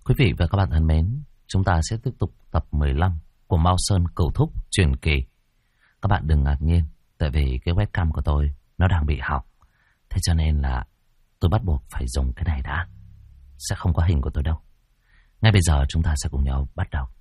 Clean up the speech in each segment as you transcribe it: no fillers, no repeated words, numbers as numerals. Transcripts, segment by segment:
Quý vị và các bạn thân mến, chúng ta sẽ tiếp tục tập 15 của Mao Sơn Cửu Thúc truyền kỳ. Các bạn đừng ngạc nhiên, tại vì cái webcam của tôi nó đang bị hỏng. Thế cho nên là tôi bắt buộc phải dùng cái này đã. Sẽ không có hình của tôi đâu. Ngay bây giờ chúng ta sẽ cùng nhau bắt đầu.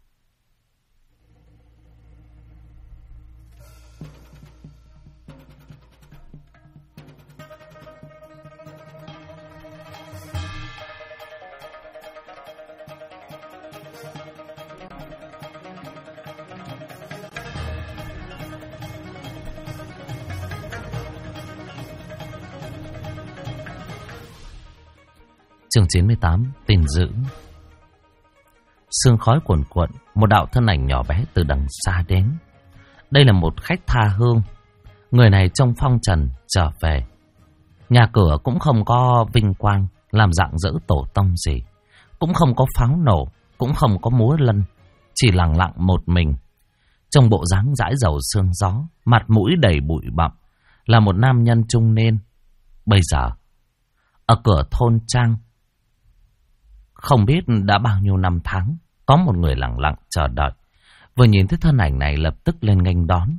Chương 98, tin dữ. Sương khói cuồn cuộn, một đạo thân ảnh nhỏ bé từ đằng xa đến. Đây là một khách tha hương. Người này trông phong trần trở về. Nhà cửa cũng không có vinh quang làm rạng rỡ tổ tông gì, cũng không có pháo nổ, cũng không có múa lân, chỉ lặng lặng một mình. Trong bộ dáng dãi dầu sương gió, mặt mũi đầy bụi bặm, là một nam nhân trung niên. Bây giờ ở cửa thôn trang, không biết đã bao nhiêu năm tháng, có một người lặng lặng chờ đợi. Vừa nhìn thấy thân ảnh này lập tức lên nghênh đón.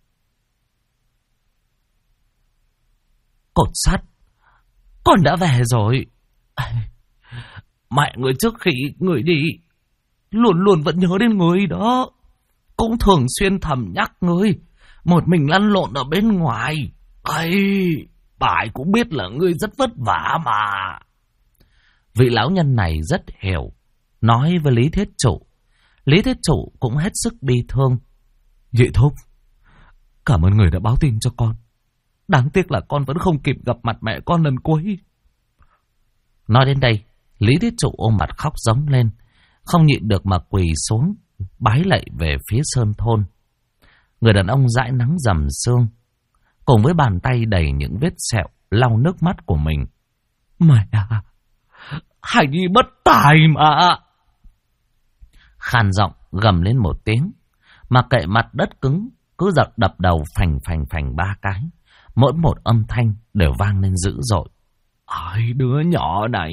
Cột sắt, con đã về rồi. Mẹ người trước khi người đi luôn luôn vẫn nhớ đến người đó, cũng thường xuyên thầm nhắc người một mình lăn lộn ở bên ngoài. Bà cũng biết là ngươi rất vất vả mà. Vị lão nhân này rất hiểu, nói với Lý Thiết Trụ. Lý Thiết Trụ cũng hết sức bi thương. Nhị thúc, cảm ơn người đã báo tin cho con. Đáng tiếc là con vẫn không kịp gặp mặt mẹ con lần cuối. Nói đến đây, Lý Thiết Trụ ôm mặt khóc giống lên, không nhịn được mà quỳ xuống, bái lạy về phía sơn thôn. Người đàn ông dãi nắng rằm sương, cùng với bàn tay đầy những vết sẹo, lau nước mắt của mình. Mẹ à, Hải Nhi bất tài mà. Khàn giọng gầm lên một tiếng, mà kệ mặt đất cứng, cứ giật đập đầu phành phành phành 3 cái. Mỗi một âm thanh đều vang lên dữ dội. Ai đứa nhỏ này.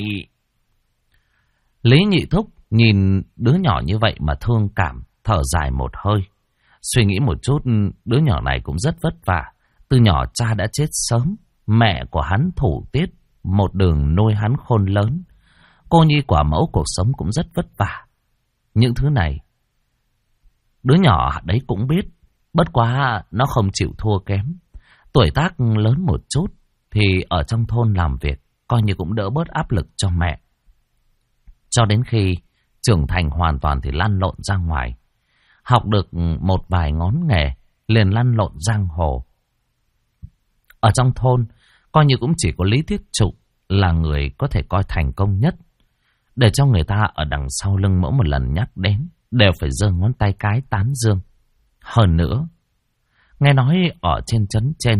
Lý Nhị Thúc nhìn đứa nhỏ như vậy mà thương cảm, thở dài một hơi. Suy nghĩ một chút, đứa nhỏ này cũng rất vất vả. Từ nhỏ cha đã chết sớm, mẹ của hắn thủ tiết, một đường nuôi hắn khôn lớn. Cô nhi quả mẫu, cuộc sống cũng rất vất vả. Những thứ này đứa nhỏ đấy cũng biết, bất quá nó không chịu thua kém. Tuổi tác lớn một chút thì ở trong thôn làm việc, coi như cũng đỡ bớt áp lực cho mẹ. Cho đến khi trưởng thành hoàn toàn thì lăn lộn ra ngoài, học được một vài ngón nghề, liền lăn lộn giang hồ. Ở trong thôn, coi như cũng chỉ có Lý Thiết Trụ là người có thể coi thành công nhất, để cho người ta ở đằng sau lưng mỗi một lần nhắc đến đều phải giơ ngón tay cái tán dương. Hơn nữa, nghe nói ở trên trấn trên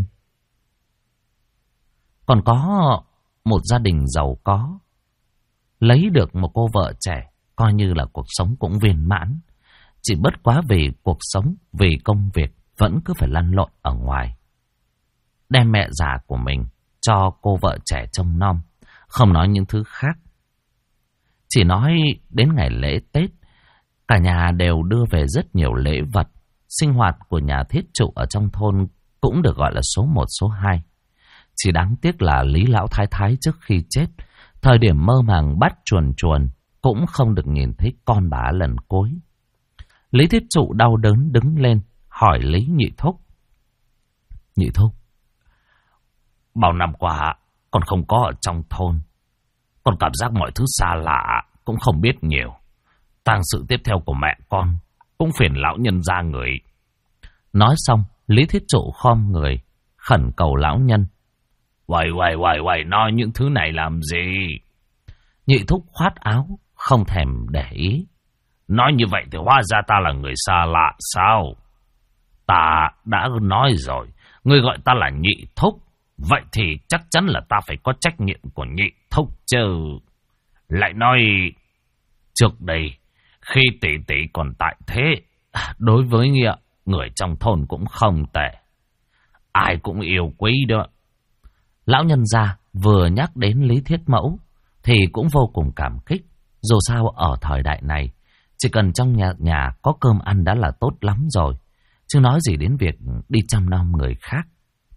còn có một gia đình giàu có, lấy được một cô vợ trẻ, coi như là cuộc sống cũng viên mãn. Chỉ bất quá vì cuộc sống, vì công việc vẫn cứ phải lăn lộn ở ngoài. Đem mẹ già của mình cho cô vợ trẻ trông nom, không nói những thứ khác. Chỉ nói đến ngày lễ Tết, cả nhà đều đưa về rất nhiều lễ vật. Sinh hoạt của nhà Thiết Trụ ở trong thôn cũng được gọi là số 1 số 2. Chỉ đáng tiếc là Lý Lão Thái Thái trước khi chết, thời điểm mơ màng bắt chuồn chuồn, cũng không được nhìn thấy con bà lần cuối. Lý Thiết Trụ đau đớn đứng lên, hỏi Lý Nhị Thúc. Nhị Thúc, bao năm qua con không có ở trong thôn, con cảm giác mọi thứ xa lạ, cũng không biết nhiều. Tang sự tiếp theo của mẹ con cũng phiền lão nhân ra người. Nói xong, Lý Thiết Trụ khom người, khẩn cầu lão nhân. Quầy, nói những thứ này làm gì? Nhị Thúc khoát áo, không thèm để ý. Nói như vậy thì hóa ra ta là người xa lạ sao? Ta đã nói rồi, ngươi gọi ta là Nhị Thúc, vậy thì chắc chắn là ta phải có trách nhiệm của Nhị Thúc chứ. Lại nói, trước đây, khi tỷ tỷ còn tại thế, đối với người trong thôn cũng không tệ. Ai cũng yêu quý đó. Lão nhân gia vừa nhắc đến Lý Thiết Mẫu thì cũng vô cùng cảm kích, Dù sao ở thời đại này, chỉ cần trong nhà có cơm ăn đã là tốt lắm rồi, chứ nói gì đến việc đi chăm nom người khác.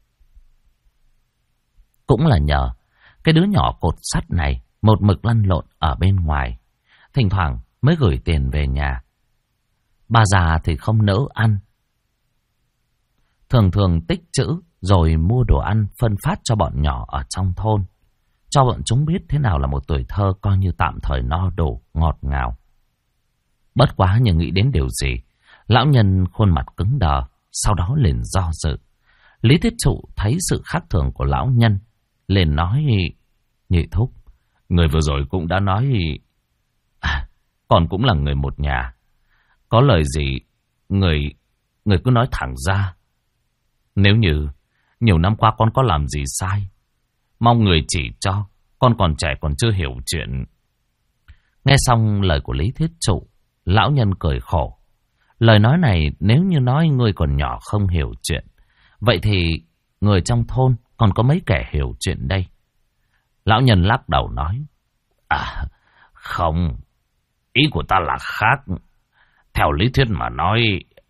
Cũng là nhờ cái đứa nhỏ cột sắt này một mực lăn lộn ở bên ngoài, thỉnh thoảng mới gửi tiền về nhà. Bà già thì không nỡ ăn, thường thường tích trữ rồi mua đồ ăn phân phát cho bọn nhỏ ở trong thôn, cho bọn chúng biết thế nào là một tuổi thơ coi như tạm thời no đủ, ngọt ngào. Bất quá nhưng nghĩ đến điều gì, lão nhân khuôn mặt cứng đờ, sau đó liền do dự. Lý Thiết Trụ thấy sự khác thường của lão nhân, liền nói: Nhị thúc, người vừa rồi cũng đã nói, con cũng là người một nhà. Có lời gì, người cứ nói thẳng ra. Nếu như nhiều năm qua con có làm gì sai, mong người chỉ cho, con còn trẻ còn chưa hiểu chuyện. Nghe xong lời của Lý Thiết Trụ, lão nhân cười khổ. Lời nói này nếu như nói người còn nhỏ không hiểu chuyện, vậy thì người trong thôn còn có mấy kẻ hiểu chuyện đây? Lão nhân lắc đầu nói: Không, ý của ta là khác. Theo lý thuyết mà nói,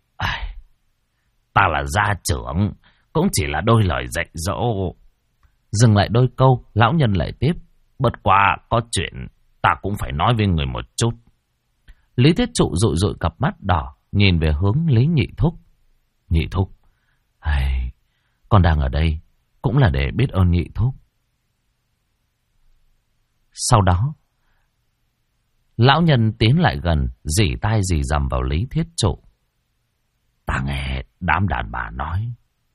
ta là gia trưởng, cũng chỉ là đôi lời dạy dỗ. Dừng lại đôi câu, lão nhân lại tiếp: Bất quá có chuyện ta cũng phải nói với người một chút. Lý Thiết Trụ dụi dụi cặp mắt đỏ, nhìn về hướng Lý Nhị Thúc. Nhị Thúc, con đang ở đây cũng là để biết ơn Nhị Thúc. Sau đó, lão nhân tiến lại gần, rỉ tai rỉ rầm vào Lý Thiết Trụ. Ta nghe đám đàn bà nói,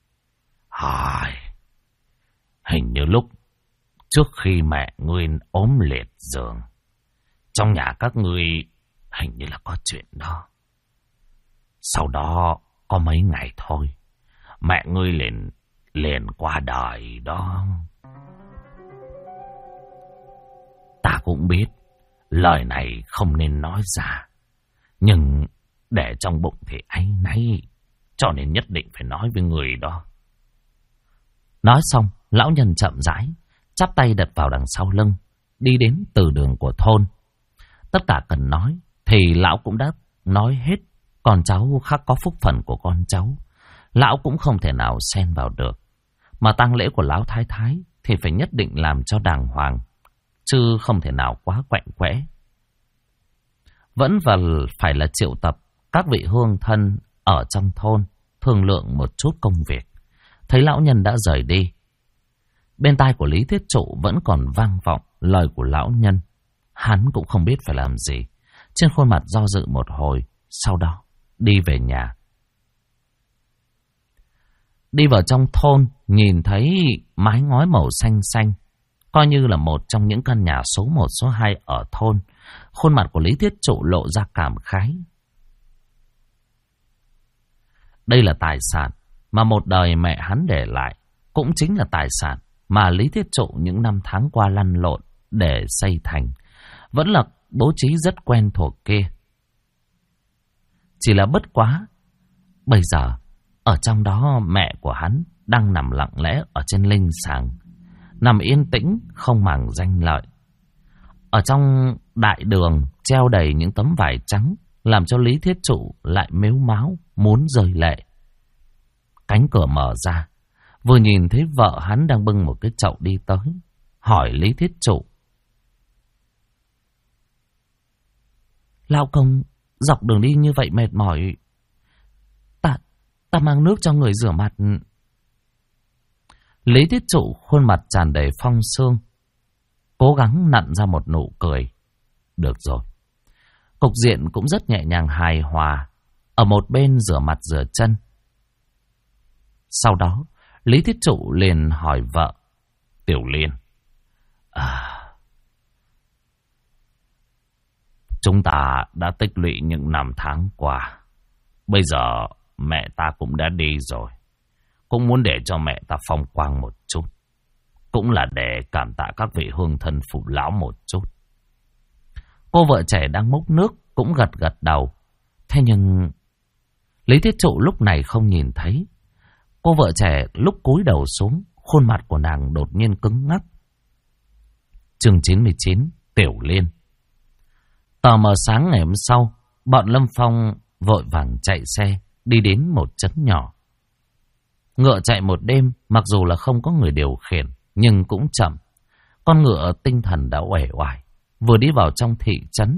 hình như lúc trước khi mẹ ngươi ốm liệt giường, trong nhà các ngươi hình như là có chuyện đó. Sau đó có mấy ngày thôi, mẹ ngươi liền qua đời đó. Ta cũng biết lời này không nên nói ra, nhưng để trong bụng thì áy náy, cho nên nhất định phải nói với người đó. Nói xong, lão nhân chậm rãi chắp tay đặt vào đằng sau lưng, đi đến từ đường của thôn. Tất cả cần nói thì lão cũng đã nói hết. Con cháu khác có phúc phần của con cháu, lão cũng không thể nào xen vào được. Mà tang lễ của lão thái thái thì phải nhất định làm cho đàng hoàng, chứ không thể nào quá quạnh quẽ. Vẫn phải là triệu tập các vị hương thân ở trong thôn, thương lượng một chút công việc. Thấy lão nhân đã rời đi, bên tai của Lý Thiết Trụ vẫn còn vang vọng lời của lão nhân. Hắn cũng không biết phải làm gì, trên khuôn mặt do dự một hồi, sau đó đi về nhà. Đi vào trong thôn, nhìn thấy mái ngói màu xanh xanh, coi như là một trong những căn nhà số 1, số 2 ở thôn. Khuôn mặt của Lý Thiết Trụ lộ ra cảm khái. Đây là tài sản mà một đời mẹ hắn để lại, cũng chính là tài sản mà Lý Thiết Trụ những năm tháng qua lăn lộn để xây thành. Vẫn là bố trí rất quen thuộc kia. Chỉ là bất quá, bây giờ ở trong đó mẹ của hắn đang nằm lặng lẽ ở trên linh sàng, nằm yên tĩnh không màng danh lợi. Ở trong đại đường treo đầy những tấm vải trắng, làm cho Lý Thiết Trụ lại mếu máo muốn rơi lệ. Cánh cửa mở ra, vừa nhìn thấy vợ hắn đang bưng một cái chậu đi tới, hỏi Lý Thiết Trụ: Lão công, dọc đường đi như vậy mệt mỏi, ta mang nước cho người rửa mặt. Lý Thiết Trụ khuôn mặt tràn đầy phong sương, cố gắng nặn ra một nụ cười. Được rồi. Cục diện cũng rất nhẹ nhàng hài hòa. Ở một bên rửa mặt rửa chân. Sau đó, Lý Thiết Trụ liền hỏi vợ: Tiểu Liên, chúng ta đã tích lũy những năm tháng qua. Bây giờ mẹ ta cũng đã đi rồi, cũng muốn để cho mẹ ta phong quang một chút, cũng là để cảm tạ các vị hương thân phụ lão một chút. Cô vợ trẻ đang múc nước cũng gật gật đầu. Thế nhưng Lý Thiết Trụ lúc này không nhìn thấy. Cô vợ trẻ lúc cúi đầu xuống, khuôn mặt của nàng đột nhiên cứng ngắc. Chương 99, Tiểu Liên. Tờ mờ sáng ngày hôm sau, bọn Lâm Phong vội vàng chạy xe đi đến một trấn nhỏ. Ngựa chạy một đêm, mặc dù là không có người điều khiển, nhưng cũng chậm. Con ngựa tinh thần đã uể oải, vừa đi vào trong thị trấn.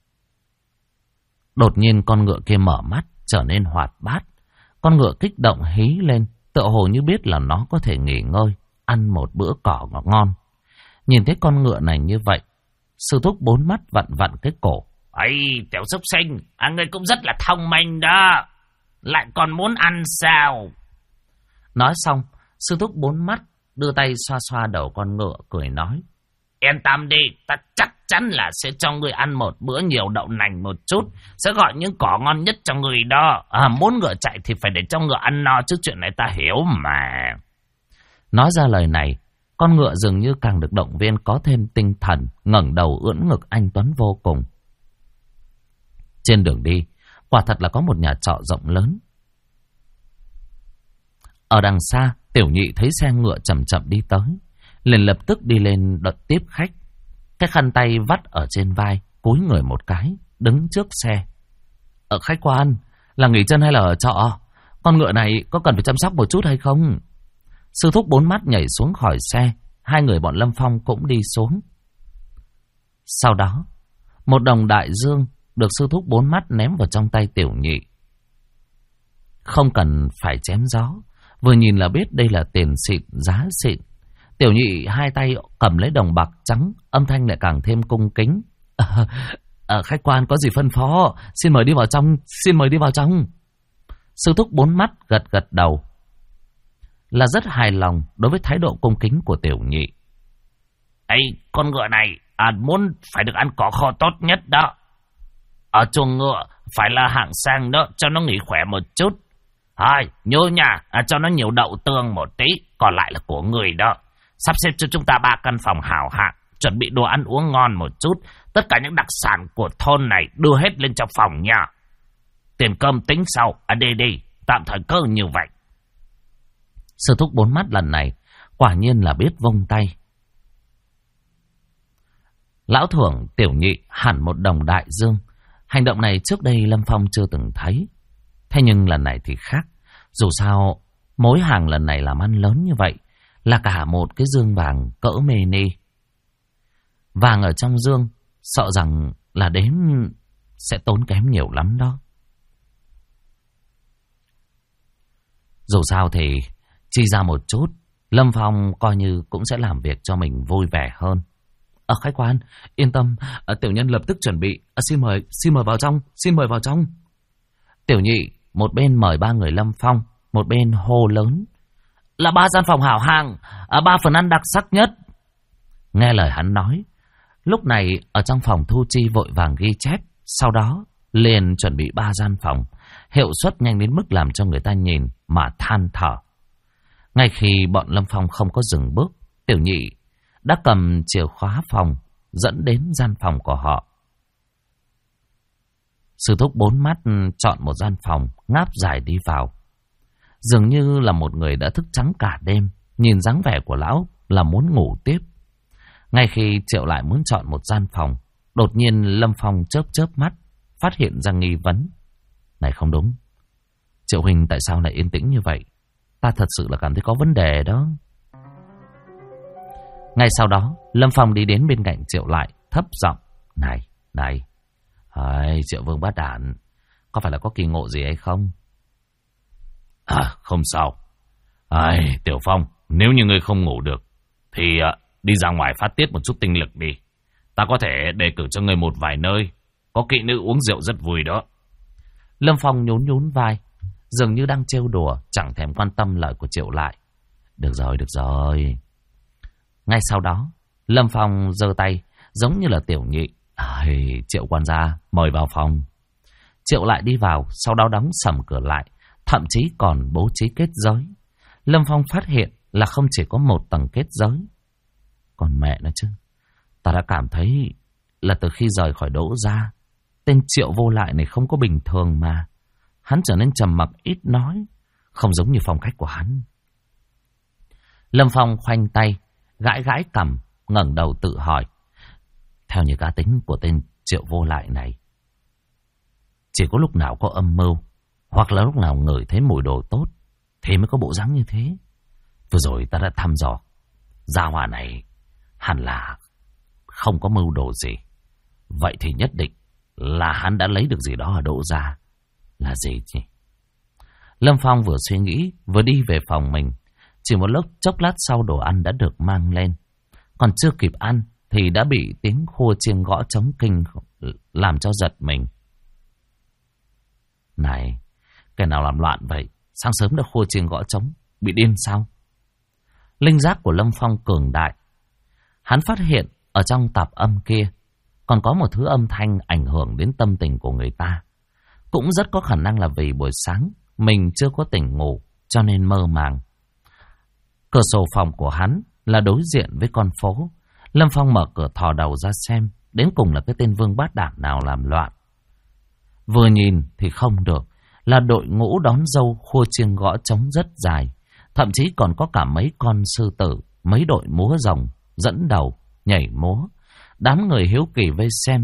Đột nhiên con ngựa kia mở mắt, trở nên hoạt bát. Con ngựa kích động hí lên, tựa hồ như biết là nó có thể nghỉ ngơi, ăn một bữa cỏ ngon. Nhìn thấy con ngựa này như vậy, sư thúc bốn mắt vặn vặn cái cổ. Ây, tiểu súc sinh, ngươi cũng rất là thông minh đó. Lại còn muốn ăn sao? Nói xong, sư thúc bốn mắt đưa tay xoa xoa đầu con ngựa, cười nói. Yên tâm đi, ta chắc chắn là sẽ cho ngươi ăn một bữa nhiều đậu nành một chút. Sẽ gọi những cỏ ngon nhất cho ngươi đó. Muốn ngựa chạy thì phải để cho ngựa ăn no, chứ chuyện này ta hiểu mà. Nói ra lời này, con ngựa dường như càng được động viên, có thêm tinh thần, ngẩng đầu ưỡn ngực anh tuấn vô cùng. Trên đường đi, quả thật là có một nhà trọ rộng lớn. Ở đằng xa, Tiểu Nhị thấy xe ngựa chậm chậm đi tới, liền lập tức đi lên đợt tiếp khách. Cái khăn tay vắt ở trên vai, cúi người một cái, đứng trước xe. Ở khách quan, là nghỉ chân hay là ở trọ? Con ngựa này có cần phải chăm sóc một chút hay không? Sư thúc bốn mắt nhảy xuống khỏi xe, hai người bọn Lâm Phong cũng đi xuống. Sau đó, một đồng đại dương được sư thúc bốn mắt ném vào trong tay Tiểu Nhị. Không cần phải chém gió, vừa nhìn là biết đây là tiền xịn, giá xịn. Tiểu Nhị hai tay cầm lấy đồng bạc trắng, âm thanh lại càng thêm cung kính. Khách quan có gì phân phó, xin mời đi vào trong, xin mời đi vào trong. Sư thúc bốn mắt gật gật đầu, là rất hài lòng đối với thái độ cung kính của Tiểu Nhị. Ây, con ngựa này muốn phải được ăn cỏ kho tốt nhất đó. Ở chuồng ngựa phải là hạng sang đó, cho nó nghỉ khỏe một chút. Nhớ nha, cho nó nhiều đậu tương một tí, còn lại là của người đó. Sắp xếp cho chúng ta 3 căn phòng hảo hạng, chuẩn bị đồ ăn uống ngon một chút. Tất cả những đặc sản của thôn này đưa hết lên trong phòng nha. Tiền cơm tính sau, đi, tạm thời cơ như vậy. Sư thúc bốn mắt lần này quả nhiên là biết vung tay. Lão thưởng Tiểu Nhị hẳn một đồng đại dương. Hành động này trước đây Lâm Phong chưa từng thấy. Thế nhưng lần này thì khác. Dù sao mối hàng lần này làm ăn lớn như vậy, là cả một cái dương vàng cỡ mini. Vàng ở trong dương sợ rằng là đếm sẽ tốn kém nhiều lắm đó. Dù sao thì chi ra một chút, Lâm Phong coi như cũng sẽ làm việc cho mình vui vẻ hơn. Khách quan, yên tâm, tiểu nhân lập tức chuẩn bị. Xin mời vào trong, xin mời vào trong. Tiểu Nhị một bên mời 3 người Lâm Phong, một bên hô lớn. Là 3 gian phòng hảo hạng, 3 phần ăn đặc sắc nhất. Nghe lời hắn nói, lúc này ở trong phòng thu chi vội vàng ghi chép, sau đó liền chuẩn bị 3 gian phòng, hiệu suất nhanh đến mức làm cho người ta nhìn mà than thở. Ngay khi bọn Lâm Phong không có dừng bước, Tiểu Nhị đã cầm chìa khóa phòng dẫn đến gian phòng của họ. Sư thúc bốn mắt chọn một gian phòng, ngáp dài đi vào. Dường như là một người đã thức trắng cả đêm, nhìn dáng vẻ của lão là muốn ngủ tiếp. Ngay khi Triệu lại muốn chọn một gian phòng, đột nhiên Lâm Phong chớp mắt, phát hiện ra nghi vấn. Này không đúng, Triệu huynh tại sao lại yên tĩnh như vậy? Ta thật sự là cảm thấy có vấn đề đó. Ngay sau đó, Lâm Phong đi đến bên cạnh Triệu lại, thấp giọng. Này, Triệu Vương Bát Đản, có phải là có kỳ ngộ gì hay không? Không sao. Tiểu Phong, nếu như ngươi không ngủ được, thì đi ra ngoài phát tiết một chút tinh lực đi. Ta có thể đề cử cho ngươi một vài nơi có kỹ nữ uống rượu rất vui đó. Lâm Phong nhún vai, dường như đang trêu đùa, chẳng thèm quan tâm lời của Triệu lại. Được rồi. Ngay sau đó, Lâm Phong giơ tay, giống như là Tiểu Nhị. Triệu quan gia, mời vào phòng. Triệu lại đi vào, sau đó đóng sầm cửa lại, thậm chí còn bố trí kết giới. Lâm Phong phát hiện là không chỉ có một tầng kết giới. Còn mẹ nó chứ, ta đã cảm thấy là từ khi rời khỏi Đỗ gia, tên Triệu vô lại này không có bình thường mà. Hắn trở nên trầm mặc ít nói, không giống như phong cách của hắn. Lâm Phong khoanh tay, gãi cằm, ngẩng đầu tự hỏi. Theo như cá tính của tên Triệu Vô Lại này. Chỉ có lúc nào có âm mưu, hoặc là lúc nào ngửi thấy mùi đồ tốt, thì mới có bộ dáng như thế. Vừa rồi ta đã thăm dò, gia hỏa này hẳn là không có mưu đồ gì. Vậy thì nhất định là hắn đã lấy được gì đó ở Đỗ gia. Là gì nhỉ? Lâm Phong vừa suy nghĩ, vừa đi về phòng mình. Chỉ một chốc lát sau đồ ăn đã được mang lên. Còn chưa kịp ăn thì đã bị tiếng khua chiêng gõ trống kinh làm cho giật mình. Này, cái nào làm loạn vậy? Sáng sớm đã khua chiêng gõ trống, bị điên sao? Linh giác của Lâm Phong cường đại. Hắn phát hiện ở trong tạp âm kia còn có một thứ âm thanh ảnh hưởng đến tâm tình của người ta. Cũng rất có khả năng là vì buổi sáng mình chưa có tỉnh ngủ cho nên mơ màng. Cửa sổ phòng của hắn là đối diện với con phố. Lâm Phong mở cửa thò đầu ra xem đến cùng là cái tên vương bát đản nào làm loạn. Vừa nhìn thì không được, là đội ngũ đón dâu khua chiêng gõ trống rất dài. Thậm chí còn có cả mấy con sư tử, mấy đội múa rồng dẫn đầu nhảy múa. Đám người hiếu kỳ vây xem.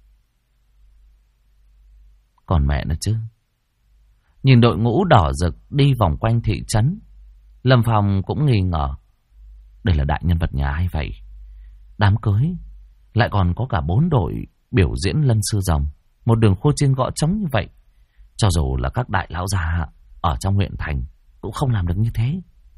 Còn mẹ nó chứ. Nhìn đội ngũ đỏ rực đi vòng quanh thị trấn, Lâm Phong cũng nghi ngờ. Đây là đại nhân vật nhà ai vậy? Đám cưới lại còn có cả 4 đội biểu diễn lân sư rồng, một đường khua chiêng gõ trống như vậy. Cho dù là các đại lão già ở trong huyện thành cũng không làm được như thế.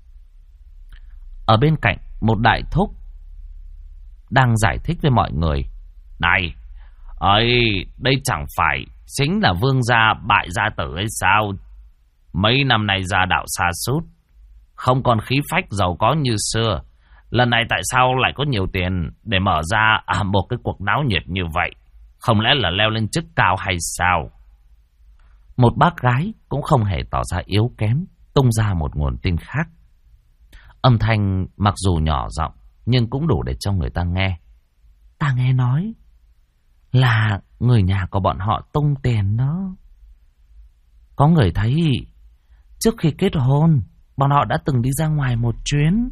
Ở bên cạnh, một đại thúc đang giải thích với mọi người. Này, đây chẳng phải chính là vương gia bại gia tử hay sao? Mấy năm nay gia đạo sa sút, không còn khí phách giàu có như xưa. Lần này tại sao lại có nhiều tiền để mở ra một cái cuộc náo nhiệt như vậy? Không lẽ là leo lên chức cao hay sao? Một bác gái cũng không hề tỏ ra yếu kém, tung ra một nguồn tin khác. Âm thanh mặc dù nhỏ giọng nhưng cũng đủ để cho người ta nghe. Ta nghe nói là người nhà của bọn họ tung tiền đó. Có người thấy trước khi kết hôn bọn họ đã từng đi ra ngoài một chuyến.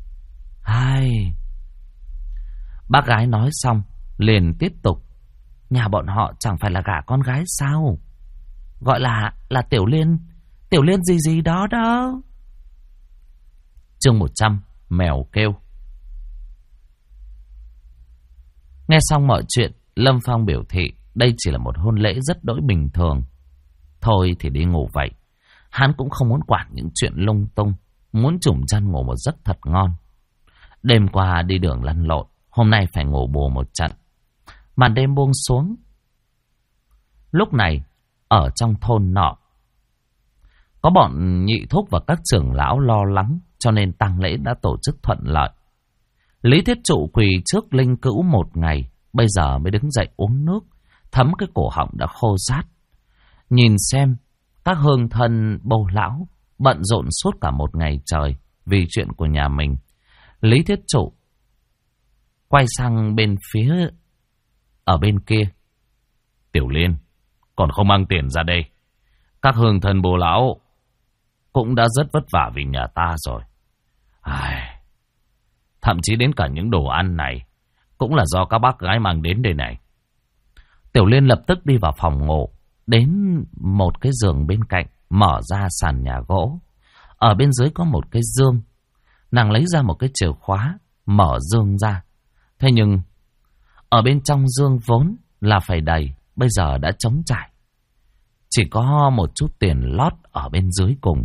Bác gái nói xong liền tiếp tục. Nhà bọn họ chẳng phải là gả con gái sao? Gọi là Tiểu Liên gì đó đó. Chương 100, mèo kêu. Nghe xong mọi chuyện, Lâm Phong biểu thị đây chỉ là một hôn lễ rất đỗi bình thường. Thôi thì đi ngủ vậy. Hắn cũng không muốn quản những chuyện lung tung, muốn trùm chăn ngủ một giấc thật ngon. Đêm qua đi đường lăn lộn, hôm nay phải ngủ bù một trận. Màn đêm buông xuống. Lúc này, ở trong thôn nọ, có bọn nhị thúc và các trưởng lão lo lắng, cho nên tang lễ đã tổ chức thuận lợi. Lý Thiết Trụ quỳ trước linh cữu một ngày, bây giờ mới đứng dậy uống nước, thấm cái cổ họng đã khô rát. Nhìn xem, các hương thân bầu lão bận rộn suốt cả một ngày trời vì chuyện của nhà mình. Lý Thiết Trụ quay sang bên phía ở bên kia. Tiểu Liên, còn không mang tiền ra đây. Các hương thân bồ lão cũng đã rất vất vả vì nhà ta rồi. Thậm chí đến cả những đồ ăn này cũng là do các bác gái mang đến đây này. Tiểu Liên lập tức đi vào phòng ngủ, đến một cái giường bên cạnh, mở ra sàn nhà gỗ. Ở bên dưới có một cái dương. Nàng lấy ra một cái chìa khóa, mở dương ra. Thế nhưng ở bên trong dương vốn là phải đầy, bây giờ đã trống trải. Chỉ có một chút tiền lót ở bên dưới cùng.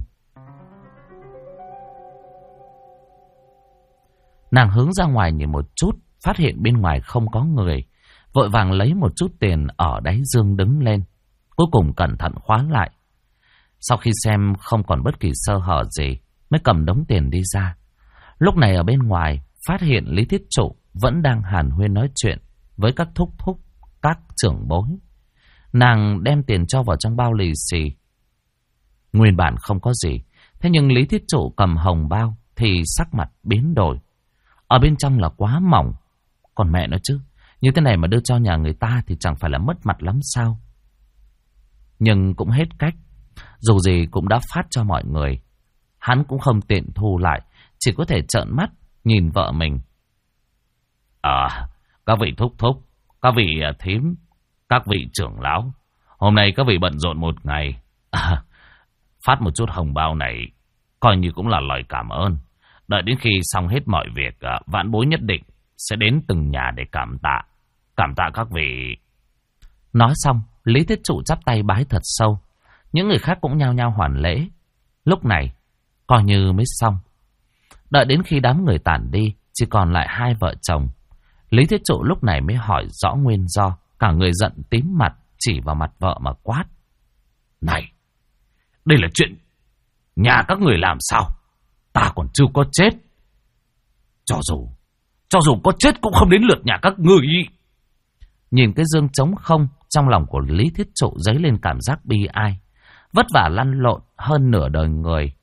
Nàng hướng ra ngoài nhìn một chút, phát hiện bên ngoài không có người, vội vàng lấy một chút tiền ở đáy dương đứng lên. Cuối cùng cẩn thận khóa lại. Sau khi xem không còn bất kỳ sơ hở gì, mới cầm đống tiền đi ra. Lúc này ở bên ngoài, phát hiện Lý Thiết Trụ vẫn đang hàn huyên nói chuyện với các thúc thúc, các trưởng bối. Nàng đem tiền cho vào trong bao lì xì. Nguyên bản không có gì, thế nhưng Lý Thiết Trụ cầm hồng bao thì sắc mặt biến đổi. Ở bên trong là quá mỏng. Còn mẹ nó chứ, như thế này mà đưa cho nhà người ta thì chẳng phải là mất mặt lắm sao? Nhưng cũng hết cách. Dù gì cũng đã phát cho mọi người. Hắn cũng không tiện thu lại, chỉ có thể trợn mắt nhìn vợ mình. Các vị thúc thúc, các vị thím, Các vị trưởng lão, hôm nay các vị bận rộn một ngày. Phát một chút hồng bao này, coi như cũng là lời cảm ơn. Đợi đến khi xong hết mọi việc, vãn bối nhất định sẽ đến từng nhà để cảm tạ. Cảm tạ các vị. Nói xong, Lý Thiết Trụ chắp tay bái thật sâu. Những người khác cũng nhao nhao hoàn lễ. Lúc này, coi như mới xong. Đợi đến khi đám người tản đi, chỉ còn lại hai vợ chồng. Lý Thiết Trụ lúc này mới hỏi rõ nguyên do. Cả người giận tím mặt, chỉ vào mặt vợ mà quát. Này, đây là chuyện nhà các người làm sao? Ta còn chưa có chết. Cho dù có chết cũng không đến lượt nhà các người. Nhìn cái dương trống không, trong lòng của Lý Thiết Trụ dấy lên cảm giác bi ai. Vất vả lăn lộn hơn nửa đời người,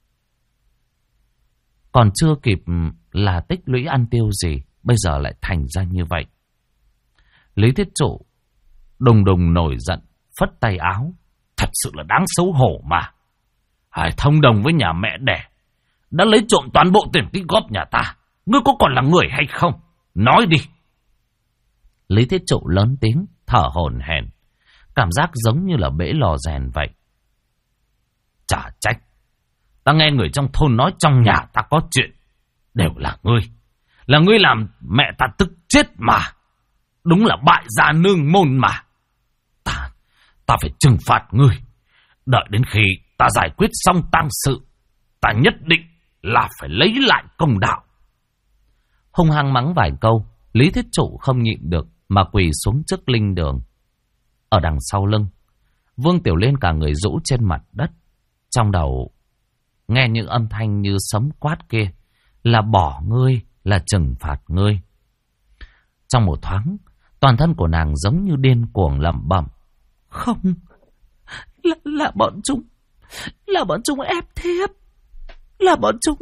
còn chưa kịp là tích lũy ăn tiêu gì, bây giờ lại thành ra như vậy. Lý Thiết Trụ đùng đùng nổi giận, phất tay áo. Thật sự là đáng xấu hổ mà. Hải thông đồng với nhà mẹ đẻ, đã lấy trộm toàn bộ tiền tích góp nhà ta. Ngươi có còn là người hay không? Nói đi. Lý Thiết Trụ lớn tiếng, thở hổn hển, cảm giác giống như là bể lò rèn vậy. Chả trách, ta nghe người trong thôn nói trong nhà ta có chuyện. Đều là ngươi. Là ngươi làm mẹ ta tức chết mà. Đúng là bại gia nương môn mà. Ta phải trừng phạt ngươi. Đợi đến khi ta giải quyết xong tang sự, ta nhất định là phải lấy lại công đạo. Hung hăng mắng vài câu, Lý Thiết Trụ không nhịn được mà quỳ xuống trước linh đường. Ở đằng sau lưng, Vương Tiểu Liên cả người rũ trên mặt đất. Trong đầu nghe những âm thanh như sấm quát kia, là bỏ ngươi, là trừng phạt ngươi. Trong một thoáng, toàn thân của nàng giống như điên cuồng lẩm bẩm. Không, là bọn chúng ép thiếp, là bọn chúng.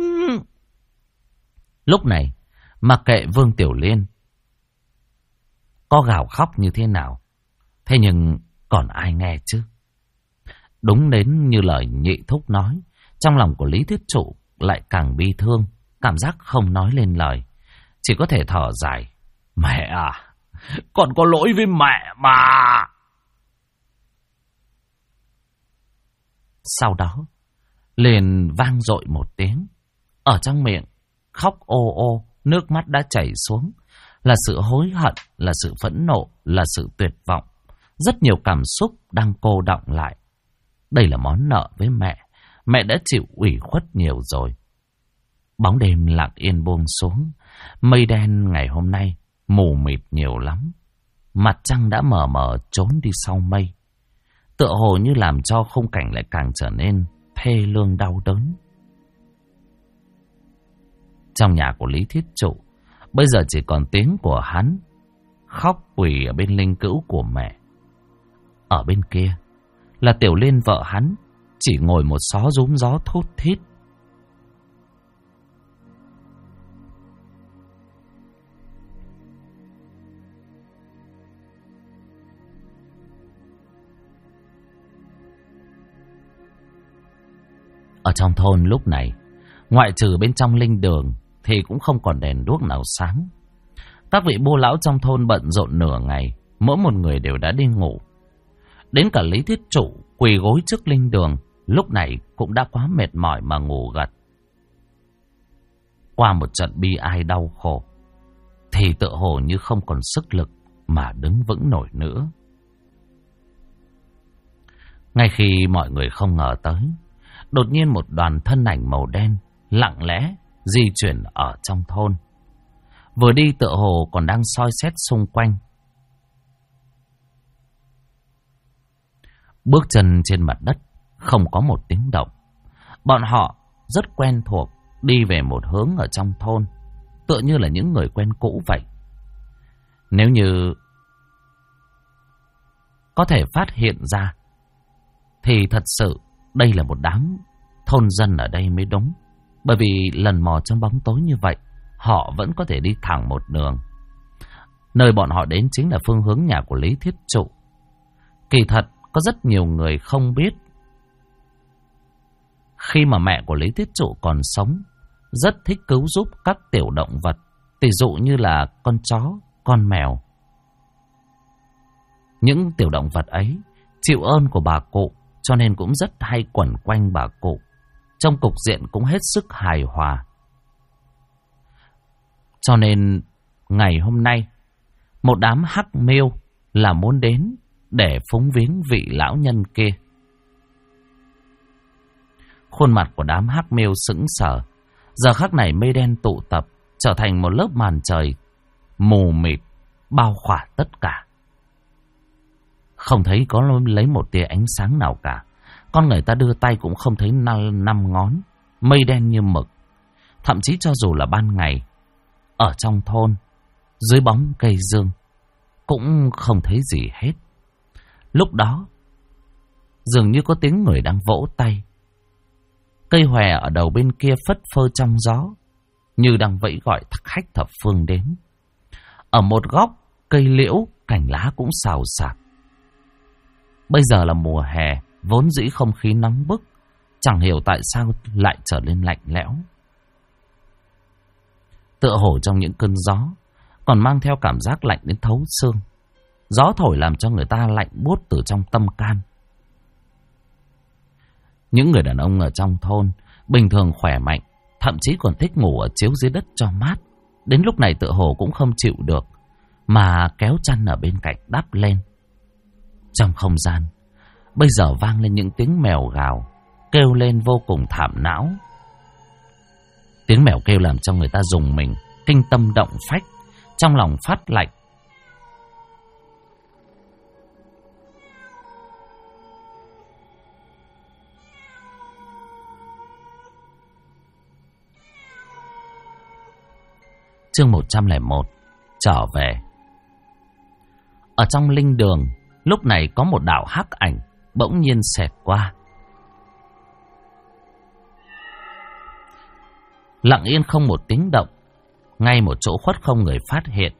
Lúc này, mặc kệ Vương Tiểu Liên có gào khóc như thế nào, thế nhưng còn ai nghe chứ? Đúng đến như lời nhị thúc nói, trong lòng của Lý Thiết Trụ lại càng bi thương, cảm giác không nói lên lời, chỉ có thể thở dài. Mẹ à, con có lỗi với mẹ mà. Sau đó, liền vang dội một tiếng. Ở trong miệng, khóc ô ô, nước mắt đã chảy xuống. Là sự hối hận, là sự phẫn nộ, là sự tuyệt vọng. Rất nhiều cảm xúc đang cô đọng lại. Đây là món nợ với mẹ. Mẹ đã chịu ủy khuất nhiều rồi. Bóng đêm lặng yên buông xuống. Mây đen ngày hôm nay mù mịt nhiều lắm. Mặt trăng đã mờ mờ trốn đi sau mây, tựa hồ như làm cho khung cảnh lại càng trở nên thê lương đau đớn. Trong nhà của Lý Thiết Trụ, bây giờ chỉ còn tiếng của hắn khóc quỳ ở bên linh cữu của mẹ. Ở bên kia là Tiểu Liên vợ hắn, chỉ ngồi một xó rúm gió thút thít. Ở trong thôn lúc này, ngoại trừ bên trong linh đường thì cũng không còn đèn đuốc nào sáng. Các vị bô lão trong thôn bận rộn nửa ngày, mỗi một người đều đã đi ngủ. Đến cả Lý Thiết Trụ quỳ gối trước linh đường, lúc này cũng đã quá mệt mỏi mà ngủ gật. Qua một trận bi ai đau khổ, thì tựa hồ như không còn sức lực mà đứng vững nổi nữa. Ngay khi mọi người không ngờ tới, đột nhiên một đoàn thân ảnh màu đen lặng lẽ di chuyển ở trong thôn. Vừa đi tựa hồ còn đang soi xét xung quanh. Bước chân trên mặt đất không có một tiếng động. Bọn họ rất quen thuộc, đi về một hướng ở trong thôn, tựa như là những người quen cũ vậy. Nếu như có thể phát hiện ra thì thật sự đây là một đám thôn dân ở đây mới đúng. Bởi vì lần mò trong bóng tối như vậy, họ vẫn có thể đi thẳng một đường. Nơi bọn họ đến chính là phương hướng nhà của Lý Thiết Trụ. Kỳ thật, có rất nhiều người không biết. Khi mà mẹ của Lý Thiết Trụ còn sống, rất thích cứu giúp các tiểu động vật, tỷ dụ như là con chó, con mèo. Những tiểu động vật ấy chịu ơn của bà cụ, cho nên cũng rất hay quẩn quanh bà cụ. Trong cục diện cũng hết sức hài hòa. Cho nên ngày hôm nay, một đám hắc miêu là muốn đến để phúng viếng vị lão nhân kia. Khuôn mặt của đám hắc miêu sững sờ. Giờ khắc này mây đen tụ tập, trở thành một lớp màn trời mù mịt bao khỏa tất cả. Không thấy có lấy một tia ánh sáng nào cả. Con người ta đưa tay cũng không thấy 5 ngón. Mây đen như mực. Thậm chí cho dù là ban ngày, ở trong thôn, dưới bóng cây dương, cũng không thấy gì hết. Lúc đó, dường như có tiếng người đang vỗ tay. Cây hòe ở đầu bên kia phất phơ trong gió, như đang vẫy gọi khách thập phương đến. Ở một góc, cây liễu, cành lá cũng xào xạc. Bây giờ là mùa hè, vốn dĩ không khí nóng bức, chẳng hiểu tại sao lại trở nên lạnh lẽo. Tựa hồ trong những cơn gió, còn mang theo cảm giác lạnh đến thấu xương. Gió thổi làm cho người ta lạnh buốt từ trong tâm can. Những người đàn ông ở trong thôn bình thường khỏe mạnh, thậm chí còn thích ngủ ở chiếu dưới đất cho mát. Đến lúc này tựa hồ cũng không chịu được, mà kéo chăn ở bên cạnh đắp lên. Trong không gian, bây giờ vang lên những tiếng mèo gào, kêu lên vô cùng thảm não. Tiếng mèo kêu làm cho người ta rùng mình, kinh tâm động phách, trong lòng phát lạnh. Chương 101 trở về. Ở trong linh đường, lúc này có một đạo hắc ảnh bỗng nhiên xẹt qua. Lặng yên không một tiếng động, ngay một chỗ khuất không người phát hiện.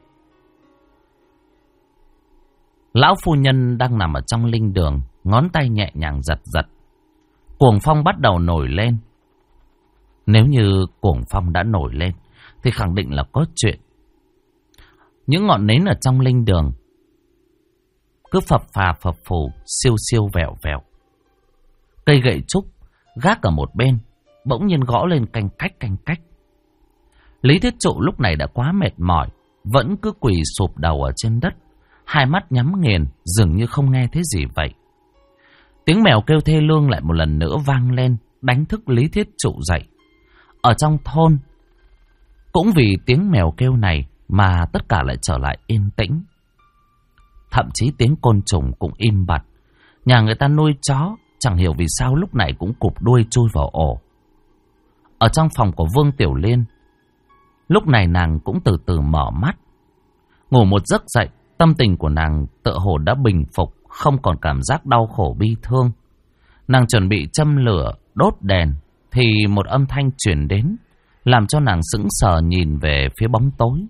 Lão phu nhân đang nằm ở trong linh đường, ngón tay nhẹ nhàng giật giật. Cuồng phong bắt đầu nổi lên. Nếu như cuồng phong đã nổi lên thì khẳng định là có chuyện. Những ngọn nến ở trong linh đường cứ phập phà phập phù, siêu siêu vẹo vẹo. Cây gậy trúc gác ở một bên bỗng nhiên gõ lên canh cách. Lý Thiết Trụ lúc này đã quá mệt mỏi, vẫn cứ quỳ sụp đầu ở trên đất, hai mắt nhắm nghiền, dường như không nghe thấy gì vậy. Tiếng mèo kêu thê lương lại một lần nữa vang lên, đánh thức Lý Thiết Trụ dậy. Ở trong thôn, cũng vì tiếng mèo kêu này mà tất cả lại trở lại yên tĩnh. Thậm chí tiếng côn trùng cũng im bặt. Nhà người ta nuôi chó, chẳng hiểu vì sao lúc này cũng cụp đuôi chui vào ổ. Ở trong phòng của Vương Tiểu Liên, lúc này nàng cũng từ từ mở mắt. Ngủ một giấc dậy, tâm tình của nàng tựa hồ đã bình phục, không còn cảm giác đau khổ bi thương. Nàng chuẩn bị châm lửa, đốt đèn, thì một âm thanh truyền đến, làm cho nàng sững sờ nhìn về phía bóng tối.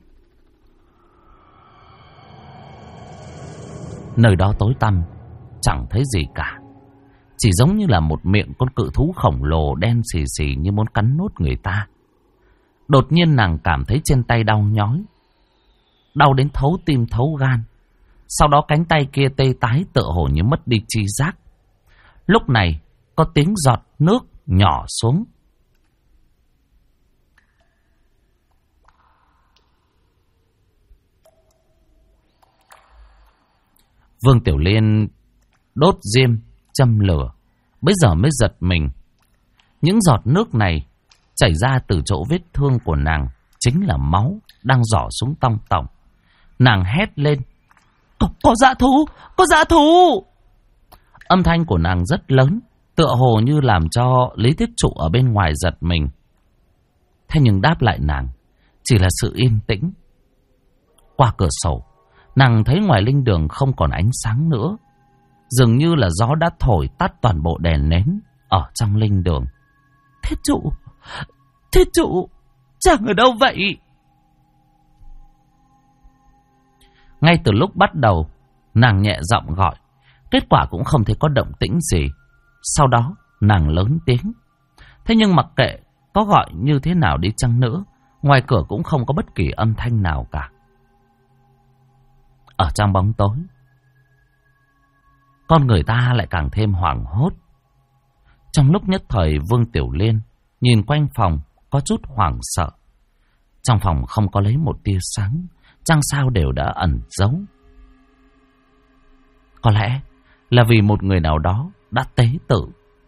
Nơi đó tối tăm, chẳng thấy gì cả. Chỉ giống như là một miệng con cự thú khổng lồ đen xì xì như muốn cắn nuốt người ta. Đột nhiên nàng cảm thấy trên tay đau nhói, đau đến thấu tim thấu gan. Sau đó cánh tay kia tê tái tựa hồ như mất đi tri giác. Lúc này có tiếng giọt nước nhỏ xuống. Vương Tiểu Liên đốt diêm, châm lửa, bây giờ mới giật mình. Những giọt nước này chảy ra từ chỗ vết thương của nàng, chính là máu đang rỏ xuống tong tỏng. Nàng hét lên: Có dã thú! Có dã thú! Âm thanh của nàng rất lớn, tựa hồ như làm cho Lý Thiết Trụ ở bên ngoài giật mình. Thế nhưng đáp lại nàng chỉ là sự yên tĩnh. Qua cửa sổ, nàng thấy ngoài linh đường không còn ánh sáng nữa. Dường như là gió đã thổi tắt toàn bộ đèn nến ở trong linh đường. Thiết Trụ, chàng ở đâu vậy? Ngay từ lúc bắt đầu, nàng nhẹ giọng gọi, kết quả cũng không thấy có động tĩnh gì. Sau đó, nàng lớn tiếng. Thế nhưng mặc kệ có gọi như thế nào đi chăng nữa, ngoài cửa cũng không có bất kỳ âm thanh nào cả. Ở trong bóng tối, con người ta lại càng thêm hoảng hốt. Trong lúc nhất thời, Vương Tiểu Liên nhìn quanh phòng có chút hoảng sợ. Trong phòng không có lấy một tia sáng, trăng sao đều đã ẩn giấu. Có lẽ là vì một người nào đó đã tế tự.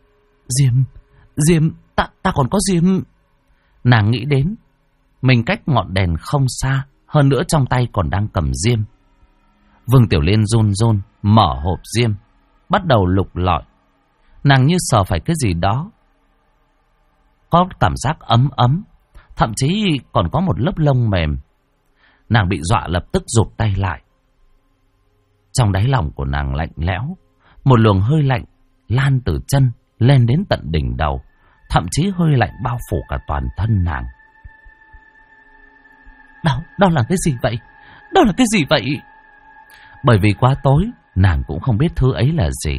Diêm, ta còn có diêm. Nàng nghĩ đến, mình cách ngọn đèn không xa, hơn nữa trong tay còn đang cầm diêm. Vương Tiểu Liên run run mở hộp diêm, bắt đầu lục lọi. Nàng như sờ phải cái gì đó, có cảm giác ấm ấm, thậm chí còn có một lớp lông mềm. Nàng bị dọa lập tức rụt tay lại. Trong đáy lòng của nàng lạnh lẽo, một luồng hơi lạnh lan từ chân lên đến tận đỉnh đầu, thậm chí hơi lạnh bao phủ cả toàn thân nàng. Đó là cái gì vậy? Đó là cái gì vậy? Bởi vì quá tối, nàng cũng không biết thứ ấy là gì.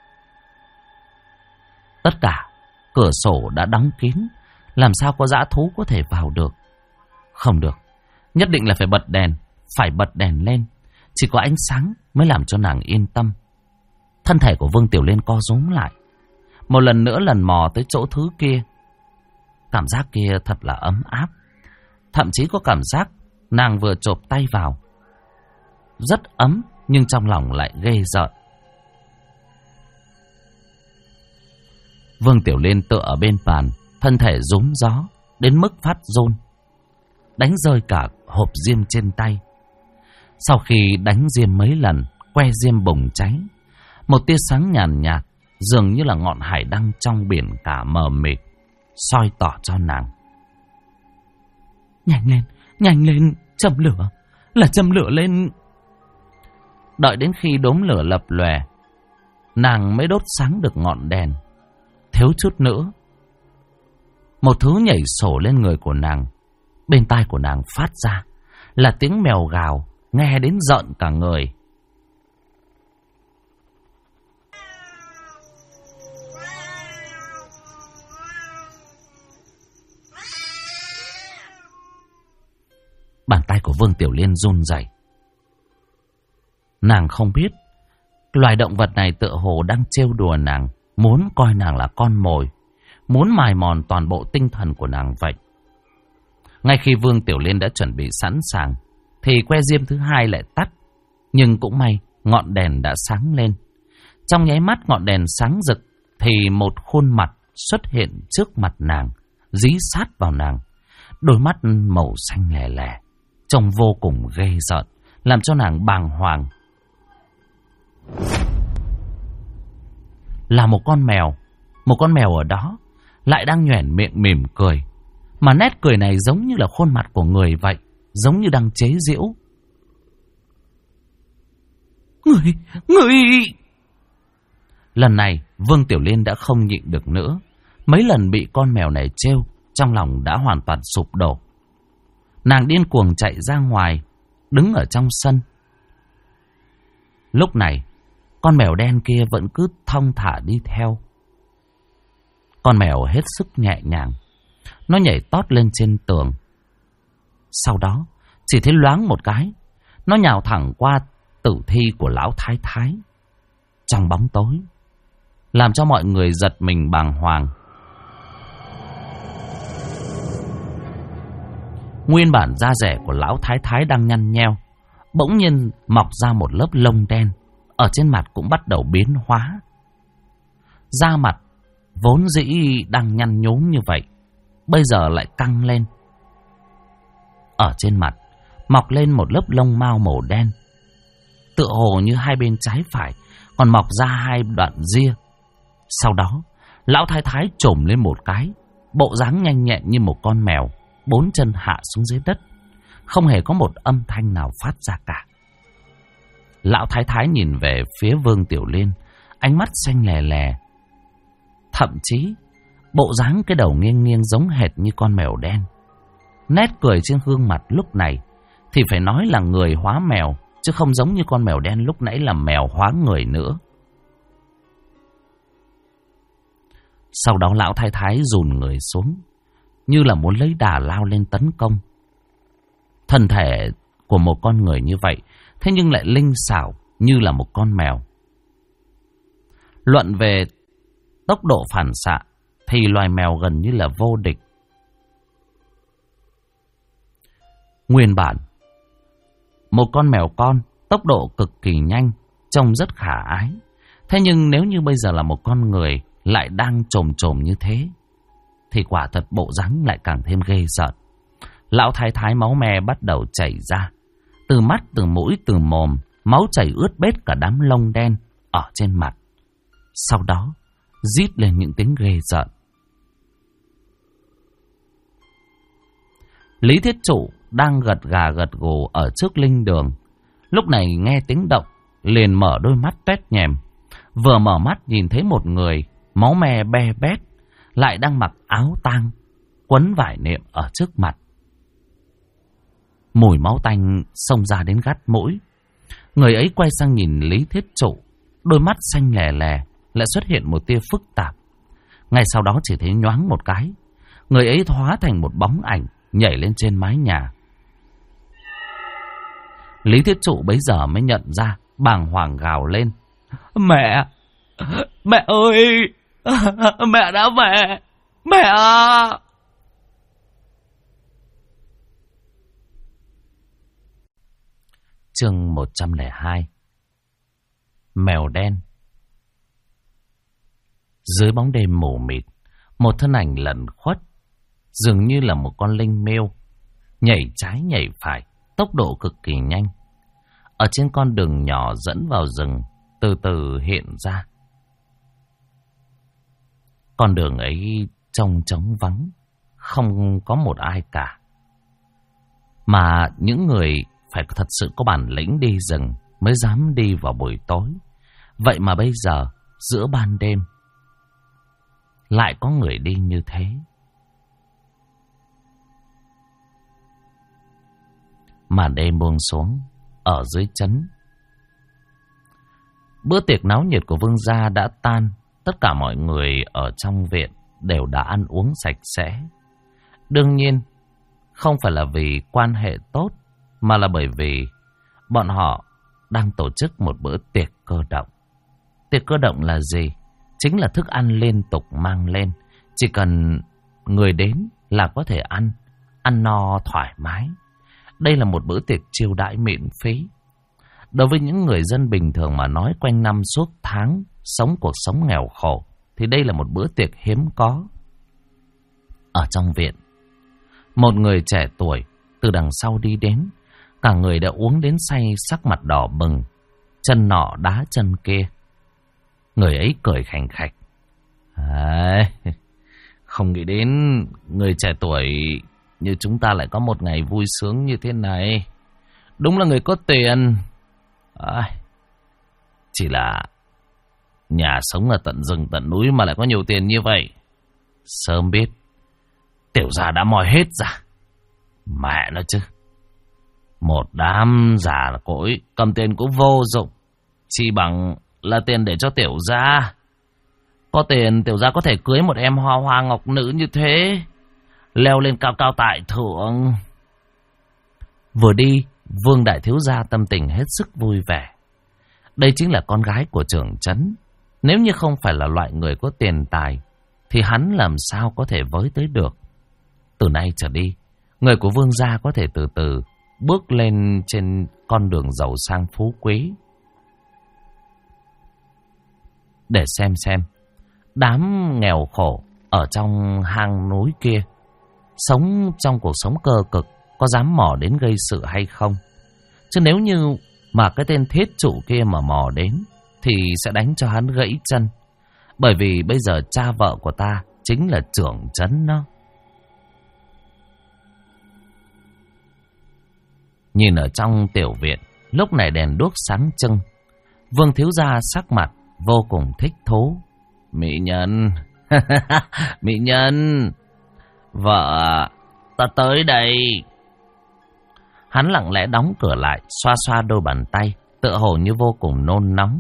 Tất cả cửa sổ đã đóng kín, làm sao có dã thú có thể vào được? Không được, nhất định là phải bật đèn lên. Chỉ có ánh sáng mới làm cho nàng yên tâm. Thân thể của Vương Tiểu Liên co rúm lại, một lần nữa lần mò tới chỗ thứ kia. Cảm giác kia thật là ấm áp. Thậm chí có cảm giác nàng vừa chộp tay vào rất ấm, nhưng trong lòng lại ghê rợn. Vương Tiểu Liên tựa ở bên bàn, thân thể rúm gió đến mức phát run, đánh rơi cả hộp diêm trên tay. Sau khi đánh diêm mấy lần, que diêm bùng cháy. Một tia sáng nhàn nhạt, dường như là ngọn hải đăng trong biển cả mờ mịt, soi tỏ cho nàng. Nhanh lên, châm lửa, là châm lửa lên. Đợi đến khi đốm lửa lập lòe, nàng mới đốt sáng được ngọn đèn. Thiếu chút nữa, một thứ nhảy sổ lên người của nàng. Bên tai của nàng phát ra là tiếng mèo gào, nghe đến rợn cả người. Bàn tay của Vương Tiểu Liên run rẩy. Nàng không biết loài động vật này tựa hồ đang trêu đùa nàng, muốn coi nàng là con mồi, muốn mài mòn toàn bộ tinh thần của nàng vậy. Ngay khi Vương Tiểu Liên đã chuẩn bị sẵn sàng, thì que diêm thứ hai lại tắt. Nhưng cũng may, ngọn đèn đã sáng lên. Trong nháy mắt ngọn đèn sáng rực, thì một khuôn mặt xuất hiện trước mặt nàng, dí sát vào nàng. Đôi mắt màu xanh lè lè, trông vô cùng ghê rợn, làm cho nàng bàng hoàng. Là một con mèo ở đó, lại đang nhoẻn miệng mỉm cười. Mà nét cười này giống như là khuôn mặt của người vậy, giống như đang chế giễu. Người! Lần này, Vương Tiểu Liên đã không nhịn được nữa. Mấy lần bị con mèo này trêu, trong lòng đã hoàn toàn sụp đổ. Nàng điên cuồng chạy ra ngoài, đứng ở trong sân. Lúc này, con mèo đen kia vẫn cứ thong thả đi theo. Con mèo hết sức nhẹ nhàng, nó nhảy tót lên trên tường. Sau đó, chỉ thấy loáng một cái, nó nhào thẳng qua tử thi của lão thái thái. Trong bóng tối, làm cho mọi người giật mình bàng hoàng. Nguyên bản da rẻ của lão thái thái đang nhăn nheo, bỗng nhiên mọc ra một lớp lông đen, ở trên mặt cũng bắt đầu biến hóa. Da mặt vốn dĩ đang nhăn nhúm như vậy, bây giờ lại căng lên. Ở trên mặt mọc lên một lớp lông mao màu đen, tựa hồ như hai bên trái phải còn mọc ra hai đoạn ria. Sau đó, lão thái thái chồm lên một cái, bộ dáng nhanh nhẹn như một con mèo, bốn chân hạ xuống dưới đất, không hề có một âm thanh nào phát ra cả. Lão thái thái nhìn về phía Vương Tiểu Liên, ánh mắt xanh lè lè. Thậm chí, bộ dáng cái đầu nghiêng nghiêng giống hệt như con mèo đen. Nét cười trên gương mặt lúc này thì phải nói là người hóa mèo, chứ không giống như con mèo đen lúc nãy là mèo hóa người nữa. Sau đó lão thái thái dùn người xuống, như là muốn lấy đà lao lên tấn công. Thân thể của một con người như vậy, thế nhưng lại linh xảo như là một con mèo. Luận về tốc độ phản xạ thì loài mèo gần như là vô địch. Nguyên bản, một con mèo con tốc độ cực kỳ nhanh, trông rất khả ái. Thế nhưng nếu như bây giờ là một con người lại đang chồm chồm như thế, thì quả thật bộ dáng lại càng thêm ghê rợn. Lão thái thái máu me bắt đầu chảy ra. Từ mắt, từ mũi, từ mồm, máu chảy ướt bết cả đám lông đen ở trên mặt. Sau đó, rít lên những tiếng ghê rợn. Lý Thiết Trụ đang gật gà gật gù ở trước linh đường. Lúc này nghe tiếng động, liền mở đôi mắt toét nhèm. Vừa mở mắt nhìn thấy một người, máu me be bét, lại đang mặc áo tang, quấn vải nệm ở trước mặt. Mùi máu tanh xông ra đến gắt mũi. Người ấy quay sang nhìn Lý Thiết Trụ, đôi mắt xanh lè lè, lại xuất hiện một tia phức tạp. Ngay sau đó chỉ thấy nhoáng một cái, người ấy hóa thành một bóng ảnh, nhảy lên trên mái nhà. Lý Thiết Trụ bấy giờ mới nhận ra, bàng hoàng gào lên: Mẹ! Mẹ ơi! Mẹ đã về! Mẹ à! Chương 102. Mèo đen. Dưới bóng đêm mù mịt, một thân ảnh lẩn khuất, dường như là một con linh miêu, nhảy trái nhảy phải, tốc độ cực kỳ nhanh. Ở trên con đường nhỏ dẫn vào rừng, từ từ hiện ra. Con đường ấy trông trống vắng, không có một ai cả. Mà những người phải thật sự có bản lĩnh đi rừng mới dám đi vào buổi tối. Vậy mà bây giờ, giữa ban đêm, lại có người đi như thế. Màn đêm buông xuống ở dưới trấn. Bữa tiệc náo nhiệt của Vương gia đã tan. Tất cả mọi người ở trong viện đều đã ăn uống sạch sẽ. Đương nhiên, không phải là vì quan hệ tốt, mà là bởi vì bọn họ đang tổ chức một bữa tiệc cơ động. Tiệc cơ động là gì? Chính là thức ăn liên tục mang lên. Chỉ cần người đến là có thể ăn no thoải mái. Đây là một bữa tiệc chiêu đãi miễn phí. Đối với những người dân bình thường mà nói, quanh năm suốt tháng sống cuộc sống nghèo khổ, thì đây là một bữa tiệc hiếm có. Ở trong viện, một người trẻ tuổi từ đằng sau đi đến. Cả người đã uống đến say, sắc mặt đỏ bừng, chân nọ đá chân kia. Người ấy cười khành khạch: Không nghĩ đến người trẻ tuổi như chúng ta lại có một ngày vui sướng như thế này. Đúng là người có tiền. Chỉ là nhà sống ở tận rừng tận núi mà lại có nhiều tiền như vậy. Sớm biết, tiểu gia đã moi hết ra. Mẹ nó chứ, một đám già cỗi, cầm tiền cũng vô dụng. Chỉ bằng là tiền để cho tiểu gia. Có tiền tiểu gia có thể cưới một em hoa hoa ngọc nữ như thế, leo lên cao cao tại thượng. Vừa đi, Vương đại thiếu gia tâm tình hết sức vui vẻ. Đây chính là con gái của trưởng trấn. Nếu như không phải là loại người có tiền tài, thì hắn làm sao có thể với tới được. Từ nay trở đi, người của Vương gia có thể từ từ bước lên trên con đường giàu sang phú quý. Để xem đám nghèo khổ ở trong hang núi kia, sống trong cuộc sống cơ cực, có dám mò đến gây sự hay không. Chứ nếu như mà cái tên Thiết Trụ kia mà mò đến, thì sẽ đánh cho hắn gãy chân. Bởi vì bây giờ cha vợ của ta chính là trưởng trấn đó. Nhìn ở trong tiểu viện, lúc này đèn đuốc sáng trưng. Vương thiếu gia sắc mặt vô cùng thích thú. Mỹ nhân, mỹ nhân, vợ, ta tới đây. Hắn lặng lẽ đóng cửa lại, xoa xoa đôi bàn tay, tựa hồ như vô cùng nôn nóng.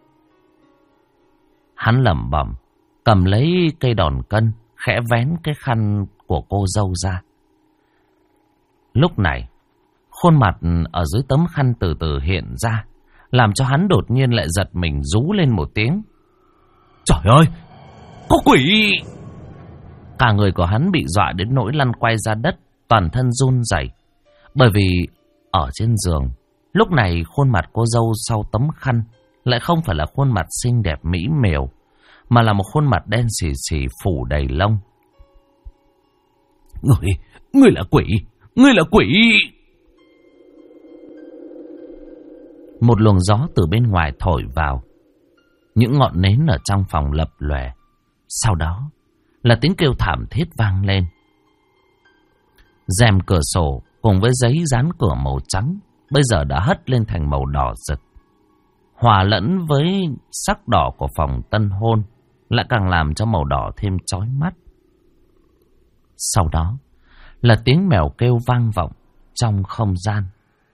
Hắn lẩm bẩm, cầm lấy cây đòn cân, khẽ vén cái khăn của cô dâu ra. Lúc này, khuôn mặt ở dưới tấm khăn từ từ hiện ra, làm cho hắn đột nhiên lại giật mình rú lên một tiếng. Trời ơi, có quỷ! Cả người của hắn bị dọa đến nỗi lăn quay ra đất, toàn thân run rẩy. Bởi vì ở trên giường, lúc này khuôn mặt cô dâu sau tấm khăn lại không phải là khuôn mặt xinh đẹp mỹ miều, mà là một khuôn mặt đen xì xì phủ đầy lông. Ngươi là quỷ! Ngươi là quỷ! Một luồng gió từ bên ngoài thổi vào. Những ngọn nến ở trong phòng lập lòe. Sau đó là tiếng kêu thảm thiết vang lên. Rèm cửa sổ cùng với giấy dán cửa màu trắng bây giờ đã hất lên thành màu đỏ rực. Hòa lẫn với sắc đỏ của phòng tân hôn lại càng làm cho màu đỏ thêm chói mắt. Sau đó là tiếng mèo kêu vang vọng trong không gian.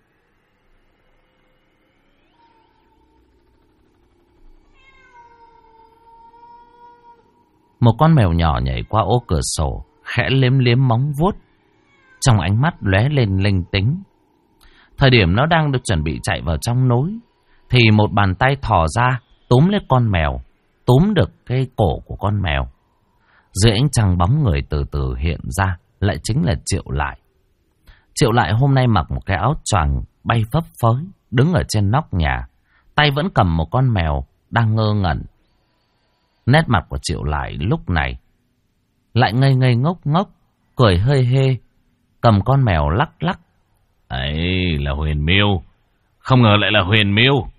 Một con mèo nhỏ nhảy qua ô cửa sổ, khẽ liếm liếm móng vuốt, trong ánh mắt lóe lên linh tính. Thời điểm nó đang được chuẩn bị chạy vào trong nối, thì một bàn tay thò ra túm lấy con mèo, túm được cái cổ của con mèo. Dưới ánh trăng bóng người từ từ hiện ra, lại chính là Triệu Lại. Triệu Lại hôm nay mặc một cái áo choàng bay phấp phới, đứng ở trên nóc nhà, tay vẫn cầm một con mèo đang ngơ ngẩn. Nét mặt của Triệu Lại lúc này lại ngây ngây ngốc ngốc, cười hơi hê, cầm con mèo lắc lắc. Ấy là Huyền Miêu, không ngờ lại là Huyền Miêu.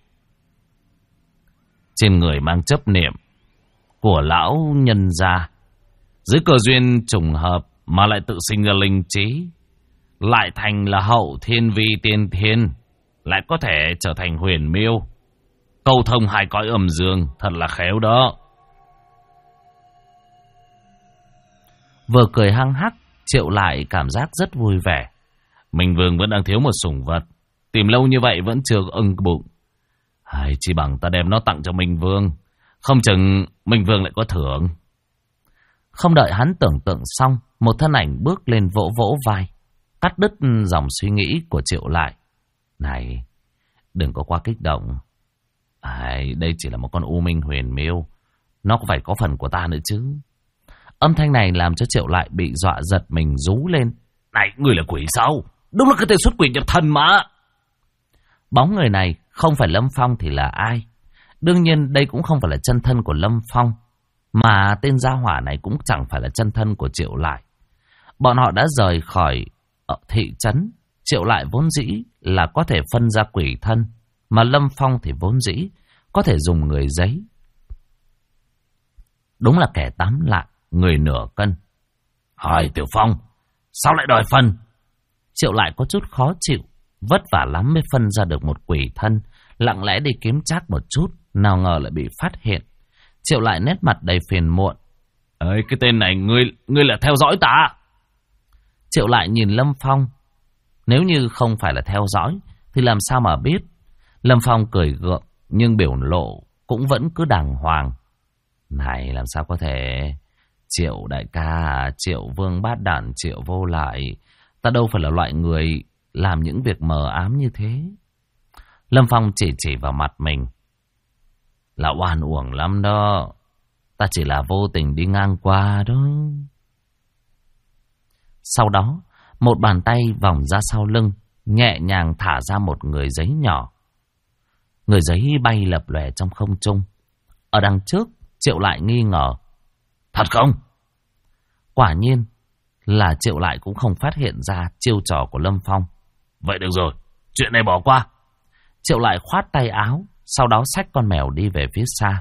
Trên người mang chấp niệm của lão nhân gia, dưới cơ duyên trùng hợp mà lại tự sinh ra linh trí, lại thành là hậu thiên vi tiên thiên, lại có thể trở thành Huyền Miêu, câu thông hai cõi âm dương, thật là khéo đó. Vừa cười hăng hắc, Triệu Lại cảm giác rất vui vẻ. Minh Vương vẫn đang thiếu một sủng vật, tìm lâu như vậy vẫn chưa ưng bụng. Chỉ bằng ta đem nó tặng cho Minh Vương, không chừng Minh Vương lại có thưởng. Không đợi hắn tưởng tượng xong, một thân ảnh bước lên vỗ vỗ vai, cắt đứt dòng suy nghĩ của Triệu Lại. Này, đừng có quá kích động. Đây chỉ là một con U Minh Huyền Miêu, nó cũng phải có phần của ta nữa chứ. Âm thanh này làm cho Triệu Lại bị dọa giật mình rú lên. Này, người là quỷ sao? Đúng là cái tên xuất quỷ nhập thần mà. Bóng người này không phải Lâm Phong thì là ai? Đương nhiên đây cũng không phải là chân thân của Lâm Phong, mà tên gia hỏa này cũng chẳng phải là chân thân của Triệu Lại. Bọn họ đã rời khỏi thị trấn. Triệu Lại vốn dĩ là có thể phân ra quỷ thân, mà Lâm Phong thì vốn dĩ có thể dùng người giấy. Đúng là kẻ tám lạng, người nửa cân. Tiểu Phong, sao lại đòi phân? Triệu Lại có chút khó chịu, vất vả lắm mới phân ra được một quỷ thân, lặng lẽ đi kiếm trác một chút, nào ngờ lại bị phát hiện. Triệu Lại nét mặt đầy phiền muộn. Cái tên này ngươi là theo dõi ta? Triệu Lại nhìn Lâm Phong. Nếu như không phải là theo dõi thì làm sao mà biết? Lâm Phong cười gượng nhưng biểu lộ cũng vẫn cứ đàng hoàng. Này, làm sao có thể? Triệu đại ca, Triệu Vương bát đản, Triệu Vô Lại, ta đâu phải là loại người làm những việc mờ ám như thế. Lâm Phong chỉ vào mặt mình. Là oan uổng lắm đó. Ta chỉ là vô tình đi ngang qua đó. Sau đó, một bàn tay vòng ra sau lưng, nhẹ nhàng thả ra một người giấy nhỏ. Người giấy bay lập lòe trong không trung. Ở đằng trước, Triệu Lại nghi ngờ. Thật không? Quả nhiên là Triệu Lại cũng không phát hiện ra chiêu trò của Lâm Phong. Vậy được rồi, chuyện này bỏ qua. Triệu Lại khoát tay áo, sau đó xách con mèo đi về phía xa.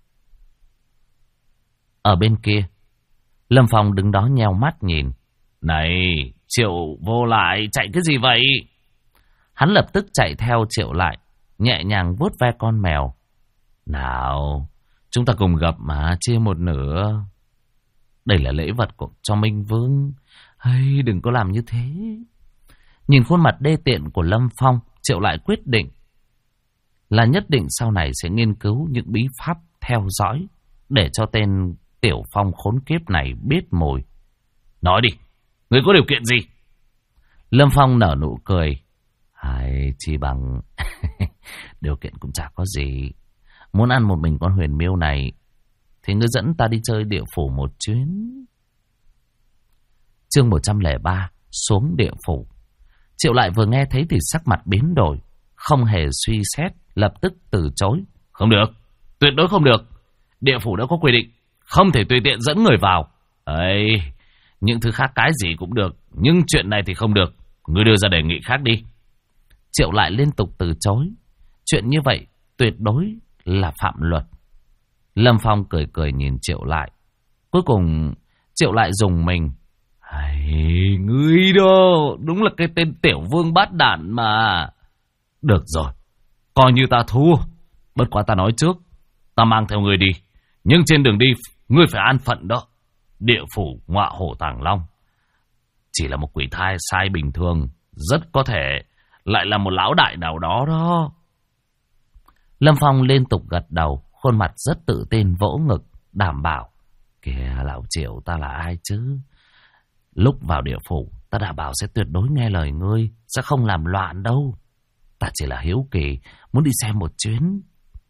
Ở bên kia, Lâm Phong đứng đó nheo mắt nhìn. Này, Triệu Vô Lại, chạy cái gì vậy? Hắn lập tức chạy theo Triệu Lại, nhẹ nhàng vuốt ve con mèo. Nào, chúng ta cùng gặp mà, chia một nửa. Đây là lễ vật cho Minh Vương. Hay đừng có làm như thế. Nhìn khuôn mặt đê tiện của Lâm Phong, Triệu Lại quyết định là nhất định sau này sẽ nghiên cứu những bí pháp theo dõi để cho tên Tiểu Phong khốn kiếp này biết mùi. Nói đi, ngươi có điều kiện gì? Lâm Phong nở nụ cười. Chỉ bằng điều kiện cũng chả có gì. Muốn ăn một mình con Huyền Miêu này thì ngươi dẫn ta đi chơi địa phủ một chuyến. Chương 103, xuống địa phủ. Triệu Lại vừa nghe thấy thì sắc mặt biến đổi, không hề suy xét, lập tức từ chối. Không được, tuyệt đối không được. Địa phủ đã có quy định, không thể tùy tiện dẫn người vào. Ấy, những thứ khác cái gì cũng được, nhưng chuyện này thì không được. Ngươi đưa ra đề nghị khác đi. Triệu Lại liên tục từ chối. Chuyện như vậy tuyệt đối là phạm luật. Lâm Phong cười cười nhìn Triệu Lại. Cuối cùng Triệu Lại dùng mình. Ngươi đó, đúng là cái tên tiểu vương bát đản mà. Được rồi, coi như ta thua. Bất quá ta nói trước, ta mang theo ngươi đi, nhưng trên đường đi ngươi phải an phận đó. Địa phủ Ngọa Hổ Tàng Long chỉ là một quỷ thai sai bình thường, rất có thể lại là một lão đại nào đó đó. Lâm Phong liên tục gật đầu, khuôn mặt rất tự tin vỗ ngực, đảm bảo. Kìa lão Triệu, ta là ai chứ? Lúc vào địa phủ, ta đảm bảo sẽ tuyệt đối nghe lời ngươi, sẽ không làm loạn đâu. Ta chỉ là hiếu kỳ, muốn đi xem một chuyến.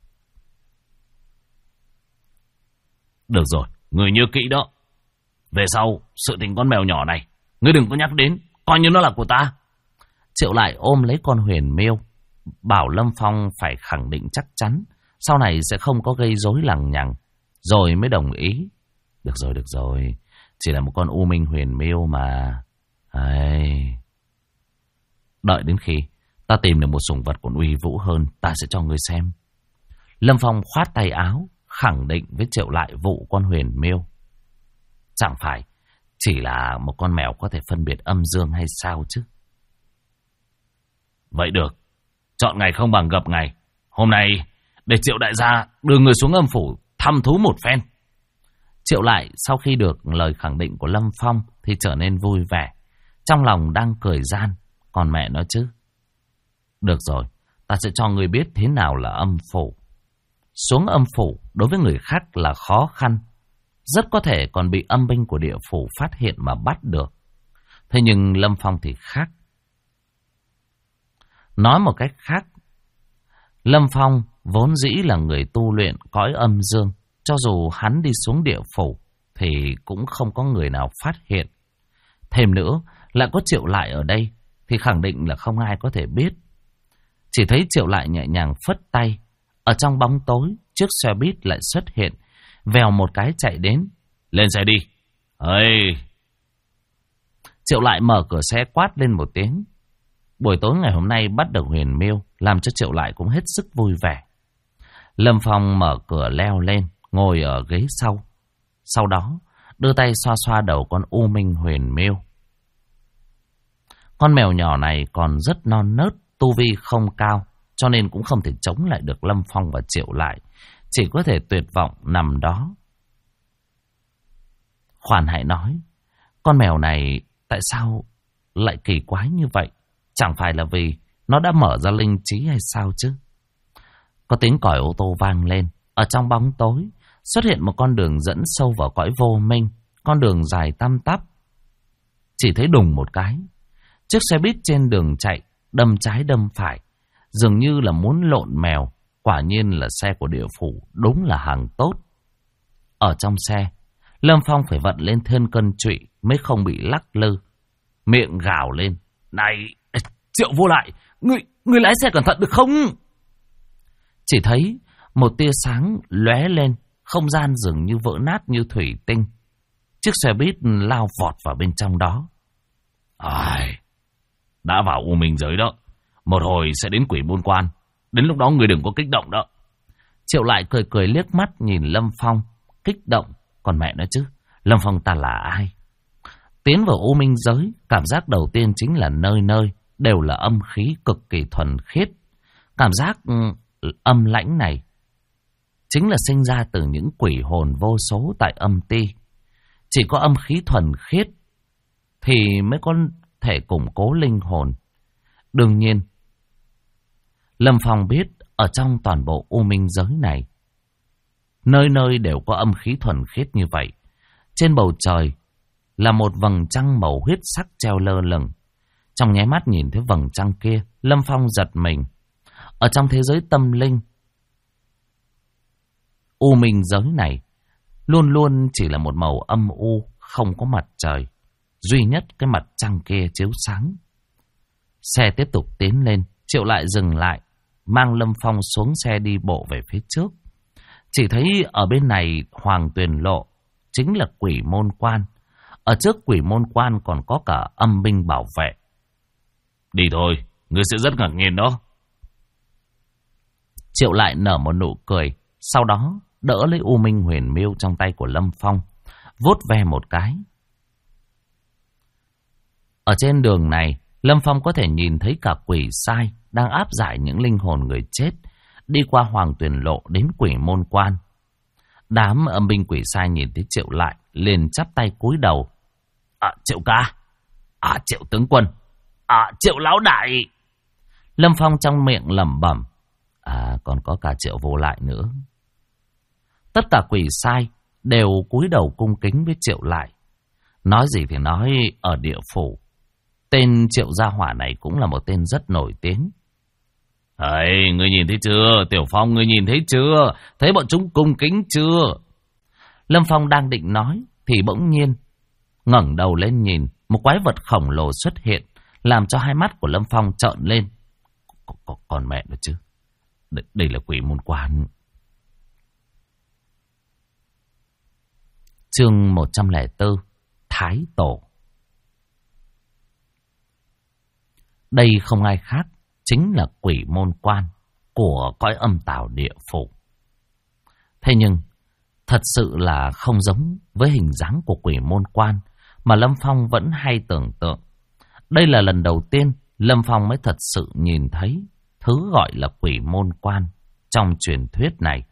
Được rồi, ngươi nhớ kỹ đó. Về sau, sự tình con mèo nhỏ này, ngươi đừng có nhắc đến, coi như nó là của ta. Triệu Lại ôm lấy con huyền miêu, bảo Lâm Phong phải khẳng định chắc chắn, sau này sẽ không có gây rối lằng nhằng, rồi mới đồng ý. Được rồi, chỉ là một con u minh huyền miêu mà. Đợi đến khi ta tìm được một sủng vật còn uy vũ hơn, ta sẽ cho ngươi xem. Lâm Phong khoát tay áo, khẳng định với Triệu Lại vụ con huyền miêu. Chẳng phải chỉ là một con mèo có thể phân biệt âm dương hay sao chứ? Vậy được, chọn ngày không bằng gặp ngày. Hôm nay để Triệu đại gia đưa người xuống âm phủ thăm thú một phen. Triệu Lại sau khi được lời khẳng định của Lâm Phong thì trở nên vui vẻ. Trong lòng đang cười gian, còn mẹ nó chứ. Được rồi, ta sẽ cho ngươi biết thế nào là âm phủ. Xuống âm phủ đối với người khác là khó khăn, rất có thể còn bị âm binh của địa phủ phát hiện mà bắt được. Thế nhưng Lâm Phong thì khác. Nói một cách khác, Lâm Phong vốn dĩ là người tu luyện cõi âm dương. Cho dù hắn đi xuống địa phủ thì cũng không có người nào phát hiện. Thêm nữa, lại có Triệu Lại ở đây thì khẳng định là không ai có thể biết. Chỉ thấy Triệu Lại nhẹ nhàng phất tay. Ở trong bóng tối, chiếc xe buýt lại xuất hiện. Vèo một cái chạy đến. Lên xe đi. Triệu Lại mở cửa xe quát lên một tiếng. Buổi tối ngày hôm nay bắt được huyền miêu, làm cho Triệu Lại cũng hết sức vui vẻ. Lâm Phong mở cửa leo lên, ngồi ở ghế sau. Sau đó, đưa tay xoa xoa đầu con u minh huyền miêu. Con mèo nhỏ này còn rất non nớt, tu vi không cao, cho nên cũng không thể chống lại được Lâm Phong và Triệu Lại. Chỉ có thể tuyệt vọng nằm đó. Khoan hãy nói, con mèo này tại sao lại kỳ quái như vậy? Chẳng phải là vì nó đã mở ra linh trí hay sao chứ? Có tiếng còi ô tô vang lên. Ở trong bóng tối xuất hiện một con đường dẫn sâu vào cõi vô minh. Con đường dài tăm tắp. Chỉ thấy đùng một cái, chiếc xe buýt trên đường chạy, đâm trái đâm phải, dường như là muốn lộn mèo. Quả nhiên là xe của địa phủ, đúng là hàng tốt. Ở trong xe, Lâm Phong phải vận lên thêm cân trụy mới không bị lắc lư. Miệng gào lên. Này, Triệu Vô Lại, ngươi lái xe cẩn thận được không? Chỉ thấy một tia sáng lóe lên, không gian dường như vỡ nát như thủy tinh. Chiếc xe buýt lao vọt vào bên trong đó. Đã vào u minh giới đó, một hồi sẽ đến quỷ môn quan. Đến lúc đó người đừng có kích động đó. Triệu Lại cười cười liếc mắt nhìn Lâm Phong. Kích động, còn mẹ nó chứ, Lâm Phong ta là ai? Tiến vào u minh giới, cảm giác đầu tiên chính là nơi nơi đều là âm khí cực kỳ thuần khiết. Cảm giác âm lãnh này chính là sinh ra từ những quỷ hồn vô số tại âm ti. Chỉ có âm khí thuần khiết thì mới có thể củng cố linh hồn. Đương nhiên, Lâm Phong biết ở trong toàn bộ u minh giới này, nơi nơi đều có âm khí thuần khiết như vậy. Trên bầu trời là một vầng trăng màu huyết sắc treo lơ lửng. Trong nháy mắt nhìn thấy vầng trăng kia, Lâm Phong giật mình. Ở trong thế giới tâm linh, u minh giới này luôn luôn chỉ là một màu âm u, không có mặt trời. Duy nhất cái mặt trăng kia chiếu sáng. Xe tiếp tục tiến lên, Triệu Lại dừng lại, mang Lâm Phong xuống xe đi bộ về phía trước. Chỉ thấy ở bên này Hoàng Tuyền Lộ chính là Quỷ Môn Quan. Ở trước Quỷ Môn Quan còn có cả âm binh bảo vệ. Đi thôi, ngươi sẽ rất ngạc nhiên đó. Triệu Lại nở một nụ cười, sau đó đỡ lấy U Minh Huyền Miêu trong tay của Lâm Phong, vuốt ve một cái. Ở trên đường này, Lâm Phong có thể nhìn thấy cả quỷ sai đang áp giải những linh hồn người chết đi qua Hoàng Tuyền Lộ đến Quỷ Môn Quan. Đám âm binh quỷ sai nhìn thấy Triệu Lại liền chắp tay cúi đầu. Triệu ca, Triệu tướng quân, Triệu lão đại. Lâm Phong trong miệng lẩm bẩm. Còn có cả Triệu Vô Lại nữa. Tất cả quỷ sai đều cúi đầu cung kính với Triệu Lại. Nói gì thì nói, ở địa phủ, tên Triệu Gia Hỏa này cũng là một tên rất nổi tiếng. Ngươi nhìn thấy chưa? Tiểu Phong, ngươi nhìn thấy chưa? Thấy bọn chúng cung kính chưa? Lâm Phong đang định nói thì bỗng nhiên ngẩng đầu lên nhìn, một quái vật khổng lồ xuất hiện, làm cho hai mắt của Lâm Phong trợn lên. Còn mẹ nữa chứ. Đây là Quỷ Môn Quan. Chương 104, Thái Tổ. Đây không ai khác, chính là Quỷ Môn Quan của cõi âm tào địa phủ. Thế nhưng, thật sự là không giống với hình dáng của Quỷ Môn Quan mà Lâm Phong vẫn hay tưởng tượng. Đây là lần đầu tiên Lâm Phong mới thật sự nhìn thấy thứ gọi là Quỷ Môn Quan trong truyền thuyết này.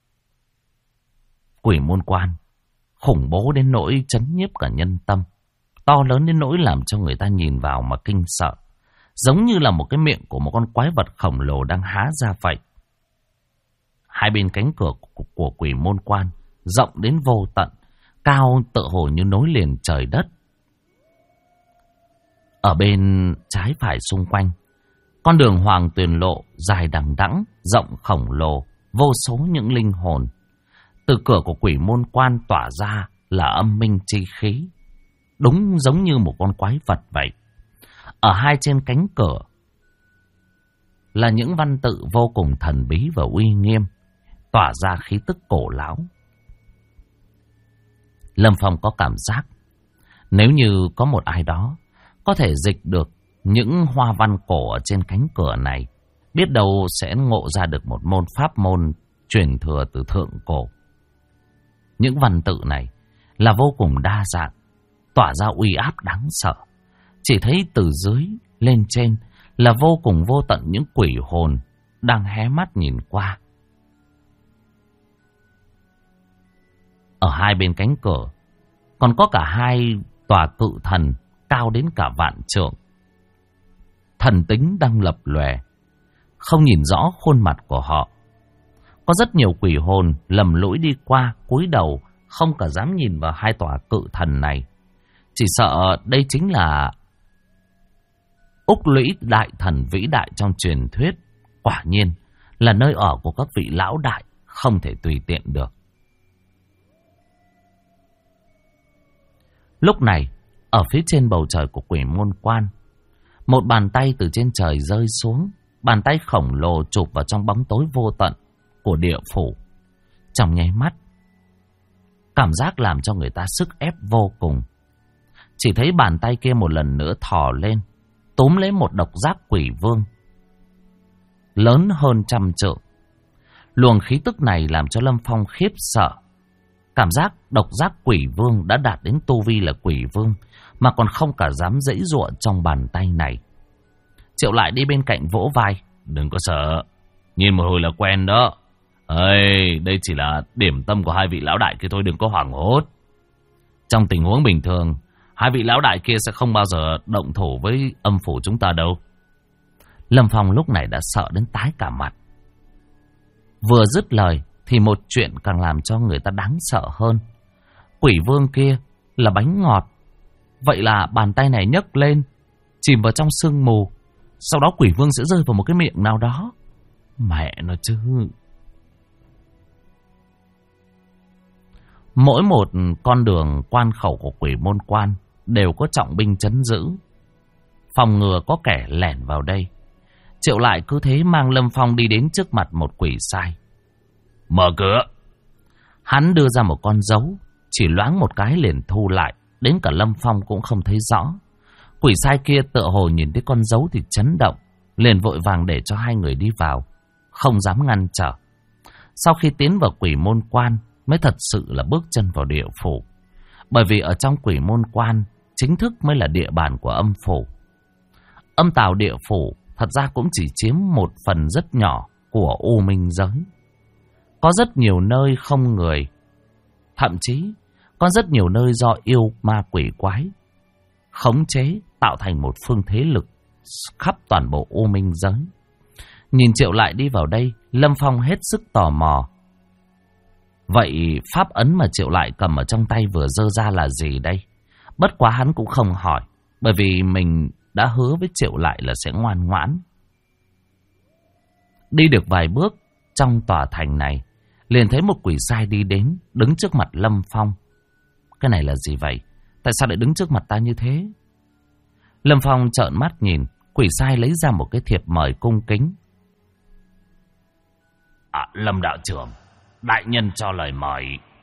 Quỷ Môn Quan khủng bố đến nỗi chấn nhiếp cả nhân tâm, to lớn đến nỗi làm cho người ta nhìn vào mà kinh sợ, giống như là một cái miệng của một con quái vật khổng lồ đang há ra vậy. Hai bên cánh cửa của Quỷ Môn Quan rộng đến vô tận, cao tựa hồ như nối liền trời đất. Ở bên trái phải xung quanh, con đường Hoàng Tuyền Lộ dài đằng đẵng, rộng khổng lồ, vô số những linh hồn. Từ cửa của Quỷ Môn Quan tỏa ra là âm minh chi khí, đúng giống như một con quái vật vậy. Ở hai trên cánh cửa là những văn tự vô cùng thần bí và uy nghiêm, tỏa ra khí tức cổ lão. Lâm Phong có cảm giác, nếu như có một ai đó có thể dịch được những hoa văn cổ ở trên cánh cửa này, biết đâu sẽ ngộ ra được một môn pháp môn truyền thừa từ thượng cổ. Những văn tự này là vô cùng đa dạng, tỏa ra uy áp đáng sợ. Chỉ thấy từ dưới lên trên là vô cùng vô tận những quỷ hồn đang hé mắt nhìn qua. Ở hai bên cánh cửa còn có cả hai tòa cự thần cao đến cả vạn trượng. Thần tính đang lập lòe, không nhìn rõ khuôn mặt của họ. Có rất nhiều quỷ hồn lầm lũi đi qua, cúi đầu, không cả dám nhìn vào hai tòa cự thần này. Chỉ sợ đây chính là Úc Lũy đại thần vĩ đại trong truyền thuyết. Quả nhiên là nơi ở của các vị lão đại, không thể tùy tiện được. Lúc này, ở phía trên bầu trời của Quỷ Môn Quan, một bàn tay từ trên trời rơi xuống. Bàn tay khổng lồ chụp vào trong bóng tối vô tận của địa phủ. Trong nháy mắt, cảm giác làm cho người ta sức ép vô cùng. Chỉ thấy bàn tay kia một lần nữa thò lên, túm lấy một độc giác quỷ vương lớn hơn 100 trượng. Luồng khí tức này làm cho Lâm Phong khiếp sợ. Cảm giác độc giác quỷ vương đã đạt đến tu vi là quỷ vương mà còn không cả dám giãy giụa trong bàn tay này. Triệu Lại đi bên cạnh vỗ vai. Đừng có sợ, nhìn một hồi là quen đó. Đây chỉ là điểm tâm của hai vị lão đại kia thôi, đừng có hoảng hốt. Trong tình huống bình thường, hai vị lão đại kia sẽ không bao giờ động thủ với âm phủ chúng ta đâu. Lâm Phong lúc này đã sợ đến tái cả mặt. Vừa dứt lời thì một chuyện càng làm cho người ta đáng sợ hơn. Quỷ vương kia là bánh ngọt. Vậy là bàn tay này nhấc lên, chìm vào trong sương mù, sau đó quỷ vương sẽ rơi vào một cái miệng nào đó. Mẹ nó chứ. Mỗi một con đường quan khẩu của Quỷ Môn Quan đều có trọng binh trấn giữ, phòng ngừa có kẻ lẻn vào đây. Triệu Lại cứ thế mang Lâm Phong đi đến trước mặt một quỷ sai. Mở cửa. Hắn đưa ra một con dấu, chỉ loáng một cái liền thu lại, đến cả Lâm Phong cũng không thấy rõ. Quỷ sai kia tựa hồ nhìn thấy con dấu thì chấn động, liền vội vàng để cho hai người đi vào, không dám ngăn trở. Sau khi tiến vào Quỷ Môn Quan mới thật sự là bước chân vào địa phủ, bởi vì ở trong Quỷ Môn Quan chính thức mới là địa bàn của âm phủ. Âm tào địa phủ thật ra cũng chỉ chiếm một phần rất nhỏ của U Minh giới. Có rất nhiều nơi không người, thậm chí có rất nhiều nơi do yêu ma quỷ quái khống chế tạo thành một phương thế lực khắp toàn bộ U Minh giới. Nhìn Triệu Lại đi vào đây, Lâm Phong hết sức tò mò. Vậy pháp ấn mà Triệu Lại cầm ở trong tay vừa giơ ra là gì đây? Bất quá hắn cũng không hỏi, bởi vì mình đã hứa với Triệu Lại là sẽ ngoan ngoãn. Đi được vài bước trong tòa thành này, liền thấy một quỷ sai đi đến, đứng trước mặt Lâm Phong. Cái này là gì vậy? Tại sao lại đứng trước mặt ta như thế? Lâm Phong trợn mắt nhìn, quỷ sai lấy ra một cái thiệp mời cung kính. Lâm đạo trưởng, đại nhân cho lời mời.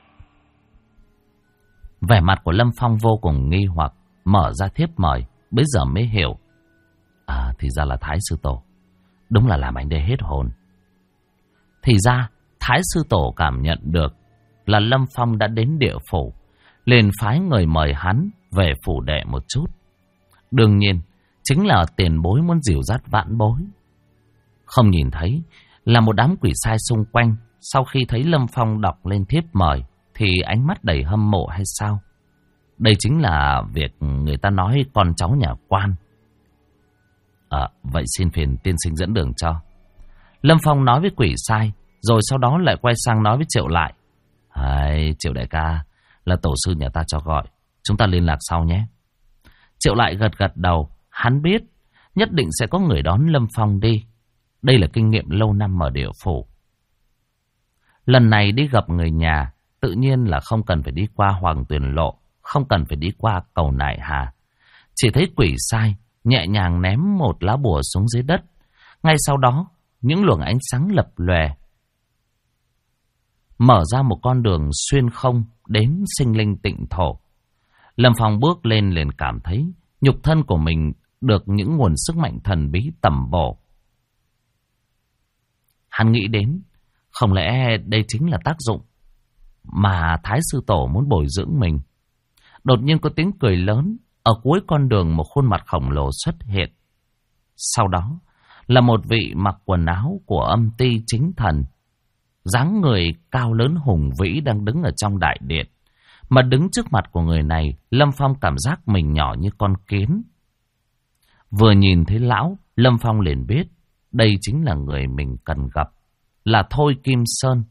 Vẻ mặt của Lâm Phong vô cùng nghi hoặc, mở ra thiếp mời, bây giờ mới hiểu. Thì ra là Thái Sư Tổ. Đúng là làm anh đây hết hồn. Thì ra, Thái Sư Tổ cảm nhận được là Lâm Phong đã đến địa phủ, liền phái người mời hắn về phủ đệ một chút. Đương nhiên, chính là tiền bối muốn dìu dắt vãn bối. Không nhìn thấy là một đám quỷ sai xung quanh, sau khi thấy Lâm Phong đọc lên thiếp mời thì ánh mắt đầy hâm mộ hay sao? Đây chính là việc người ta nói con cháu nhà quan. Vậy xin phiền tiên sinh dẫn đường cho. Lâm Phong nói với quỷ sai, rồi sau đó lại quay sang nói với Triệu Lại. Triệu đại ca, là tổ sư nhà ta cho gọi, chúng ta liên lạc sau nhé. Triệu Lại gật gật đầu, hắn biết nhất định sẽ có người đón Lâm Phong đi. Đây là kinh nghiệm lâu năm ở địa phủ. Lần này đi gặp người nhà, tự nhiên là không cần phải đi qua Hoàng Tuyền Lộ, không cần phải đi qua cầu Nại Hà. Chỉ thấy quỷ sai nhẹ nhàng ném một lá bùa xuống dưới đất. Ngay sau đó, những luồng ánh sáng lập lòe, mở ra một con đường xuyên không đến sinh linh tịnh thổ. Lâm Phong bước lên liền cảm thấy nhục thân của mình được những nguồn sức mạnh thần bí tẩm bổ. Hắn nghĩ đến, không lẽ đây chính là tác dụng mà Thái Sư Tổ muốn bồi dưỡng mình. Đột nhiên có tiếng cười lớn, ở cuối con đường một khuôn mặt khổng lồ xuất hiện. Sau đó là một vị mặc quần áo của âm ti chính thần, dáng người cao lớn hùng vĩ đang đứng ở trong đại điện. Mà đứng trước mặt của người này, Lâm Phong cảm giác mình nhỏ như con kiến. Vừa nhìn thấy lão, Lâm Phong liền biết đây chính là người mình cần gặp, là Thôi Kim Sơn.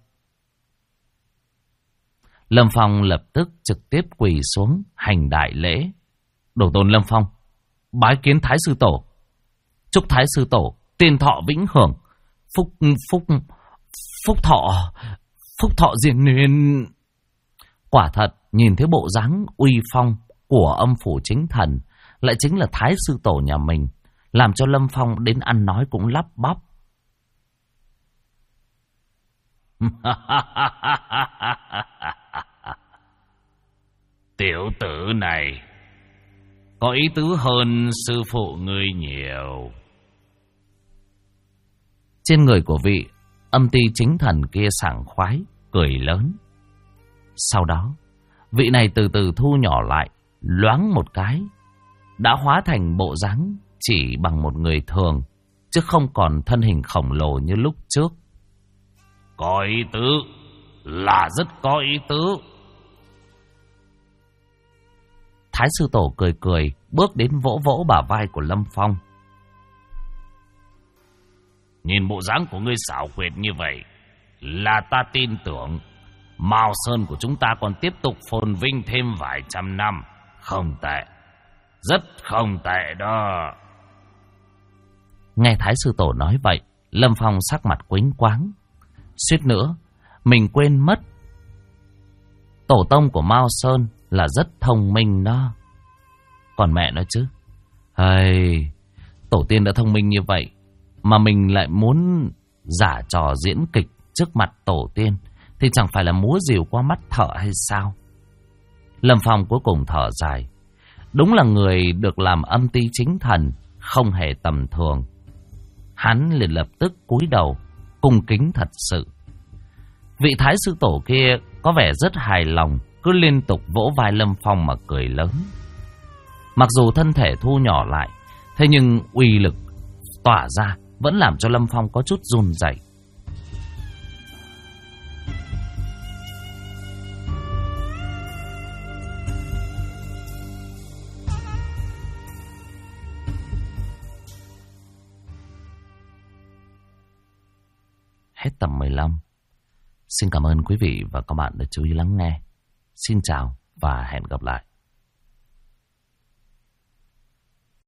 Lâm Phong lập tức trực tiếp quỳ xuống hành đại lễ. Đồ tôn Lâm Phong, bái kiến Thái Sư Tổ. Chúc Thái Sư Tổ tiền thọ vĩnh hưởng, phúc thọ diên niên. Quả thật, nhìn thấy bộ dáng uy phong của âm phủ chính thần, lại chính là Thái Sư Tổ nhà mình, làm cho Lâm Phong đến ăn nói cũng lắp bắp. Tiểu tử này có ý tứ hơn sư phụ ngươi nhiều. Trên người của vị âm ti chính thần kia sảng khoái, cười lớn. Sau đó, vị này từ từ thu nhỏ lại, loáng một cái, đã hóa thành bộ dáng chỉ bằng một người thường, chứ không còn thân hình khổng lồ như lúc trước. Có ý tứ, là rất có ý tứ. Thái Sư Tổ cười cười, bước đến vỗ vỗ bả vai của Lâm Phong. Nhìn bộ dáng của ngươi xảo quyệt như vậy, là ta tin tưởng Mao Sơn của chúng ta còn tiếp tục phồn vinh thêm vài trăm năm. Không tệ, rất không tệ đó. Nghe Thái Sư Tổ nói vậy, Lâm Phong sắc mặt quánh quáng. Suýt nữa, mình quên mất Tổ tông của Mao Sơn là rất thông minh đó. Còn mẹ nó chứ. Hay, tổ tiên đã thông minh như vậy mà mình lại muốn giả trò diễn kịch trước mặt tổ tiên thì chẳng phải là múa rìu qua mắt thợ hay sao? Lâm Phong cuối cùng thở dài. Đúng là người được làm âm ty chính thần không hề tầm thường. Hắn liền lập tức cúi đầu cung kính thật sự. Vị thái sư tổ kia có vẻ rất hài lòng, cứ liên tục vỗ vai Lâm Phong mà cười lớn. Mặc dù thân thể thu nhỏ lại, thế nhưng uy lực tỏa ra vẫn làm cho Lâm Phong có chút run rẩy. Hết tập 15. Xin cảm ơn quý vị và các bạn đã chú ý lắng nghe. Xin chào và hẹn gặp lại.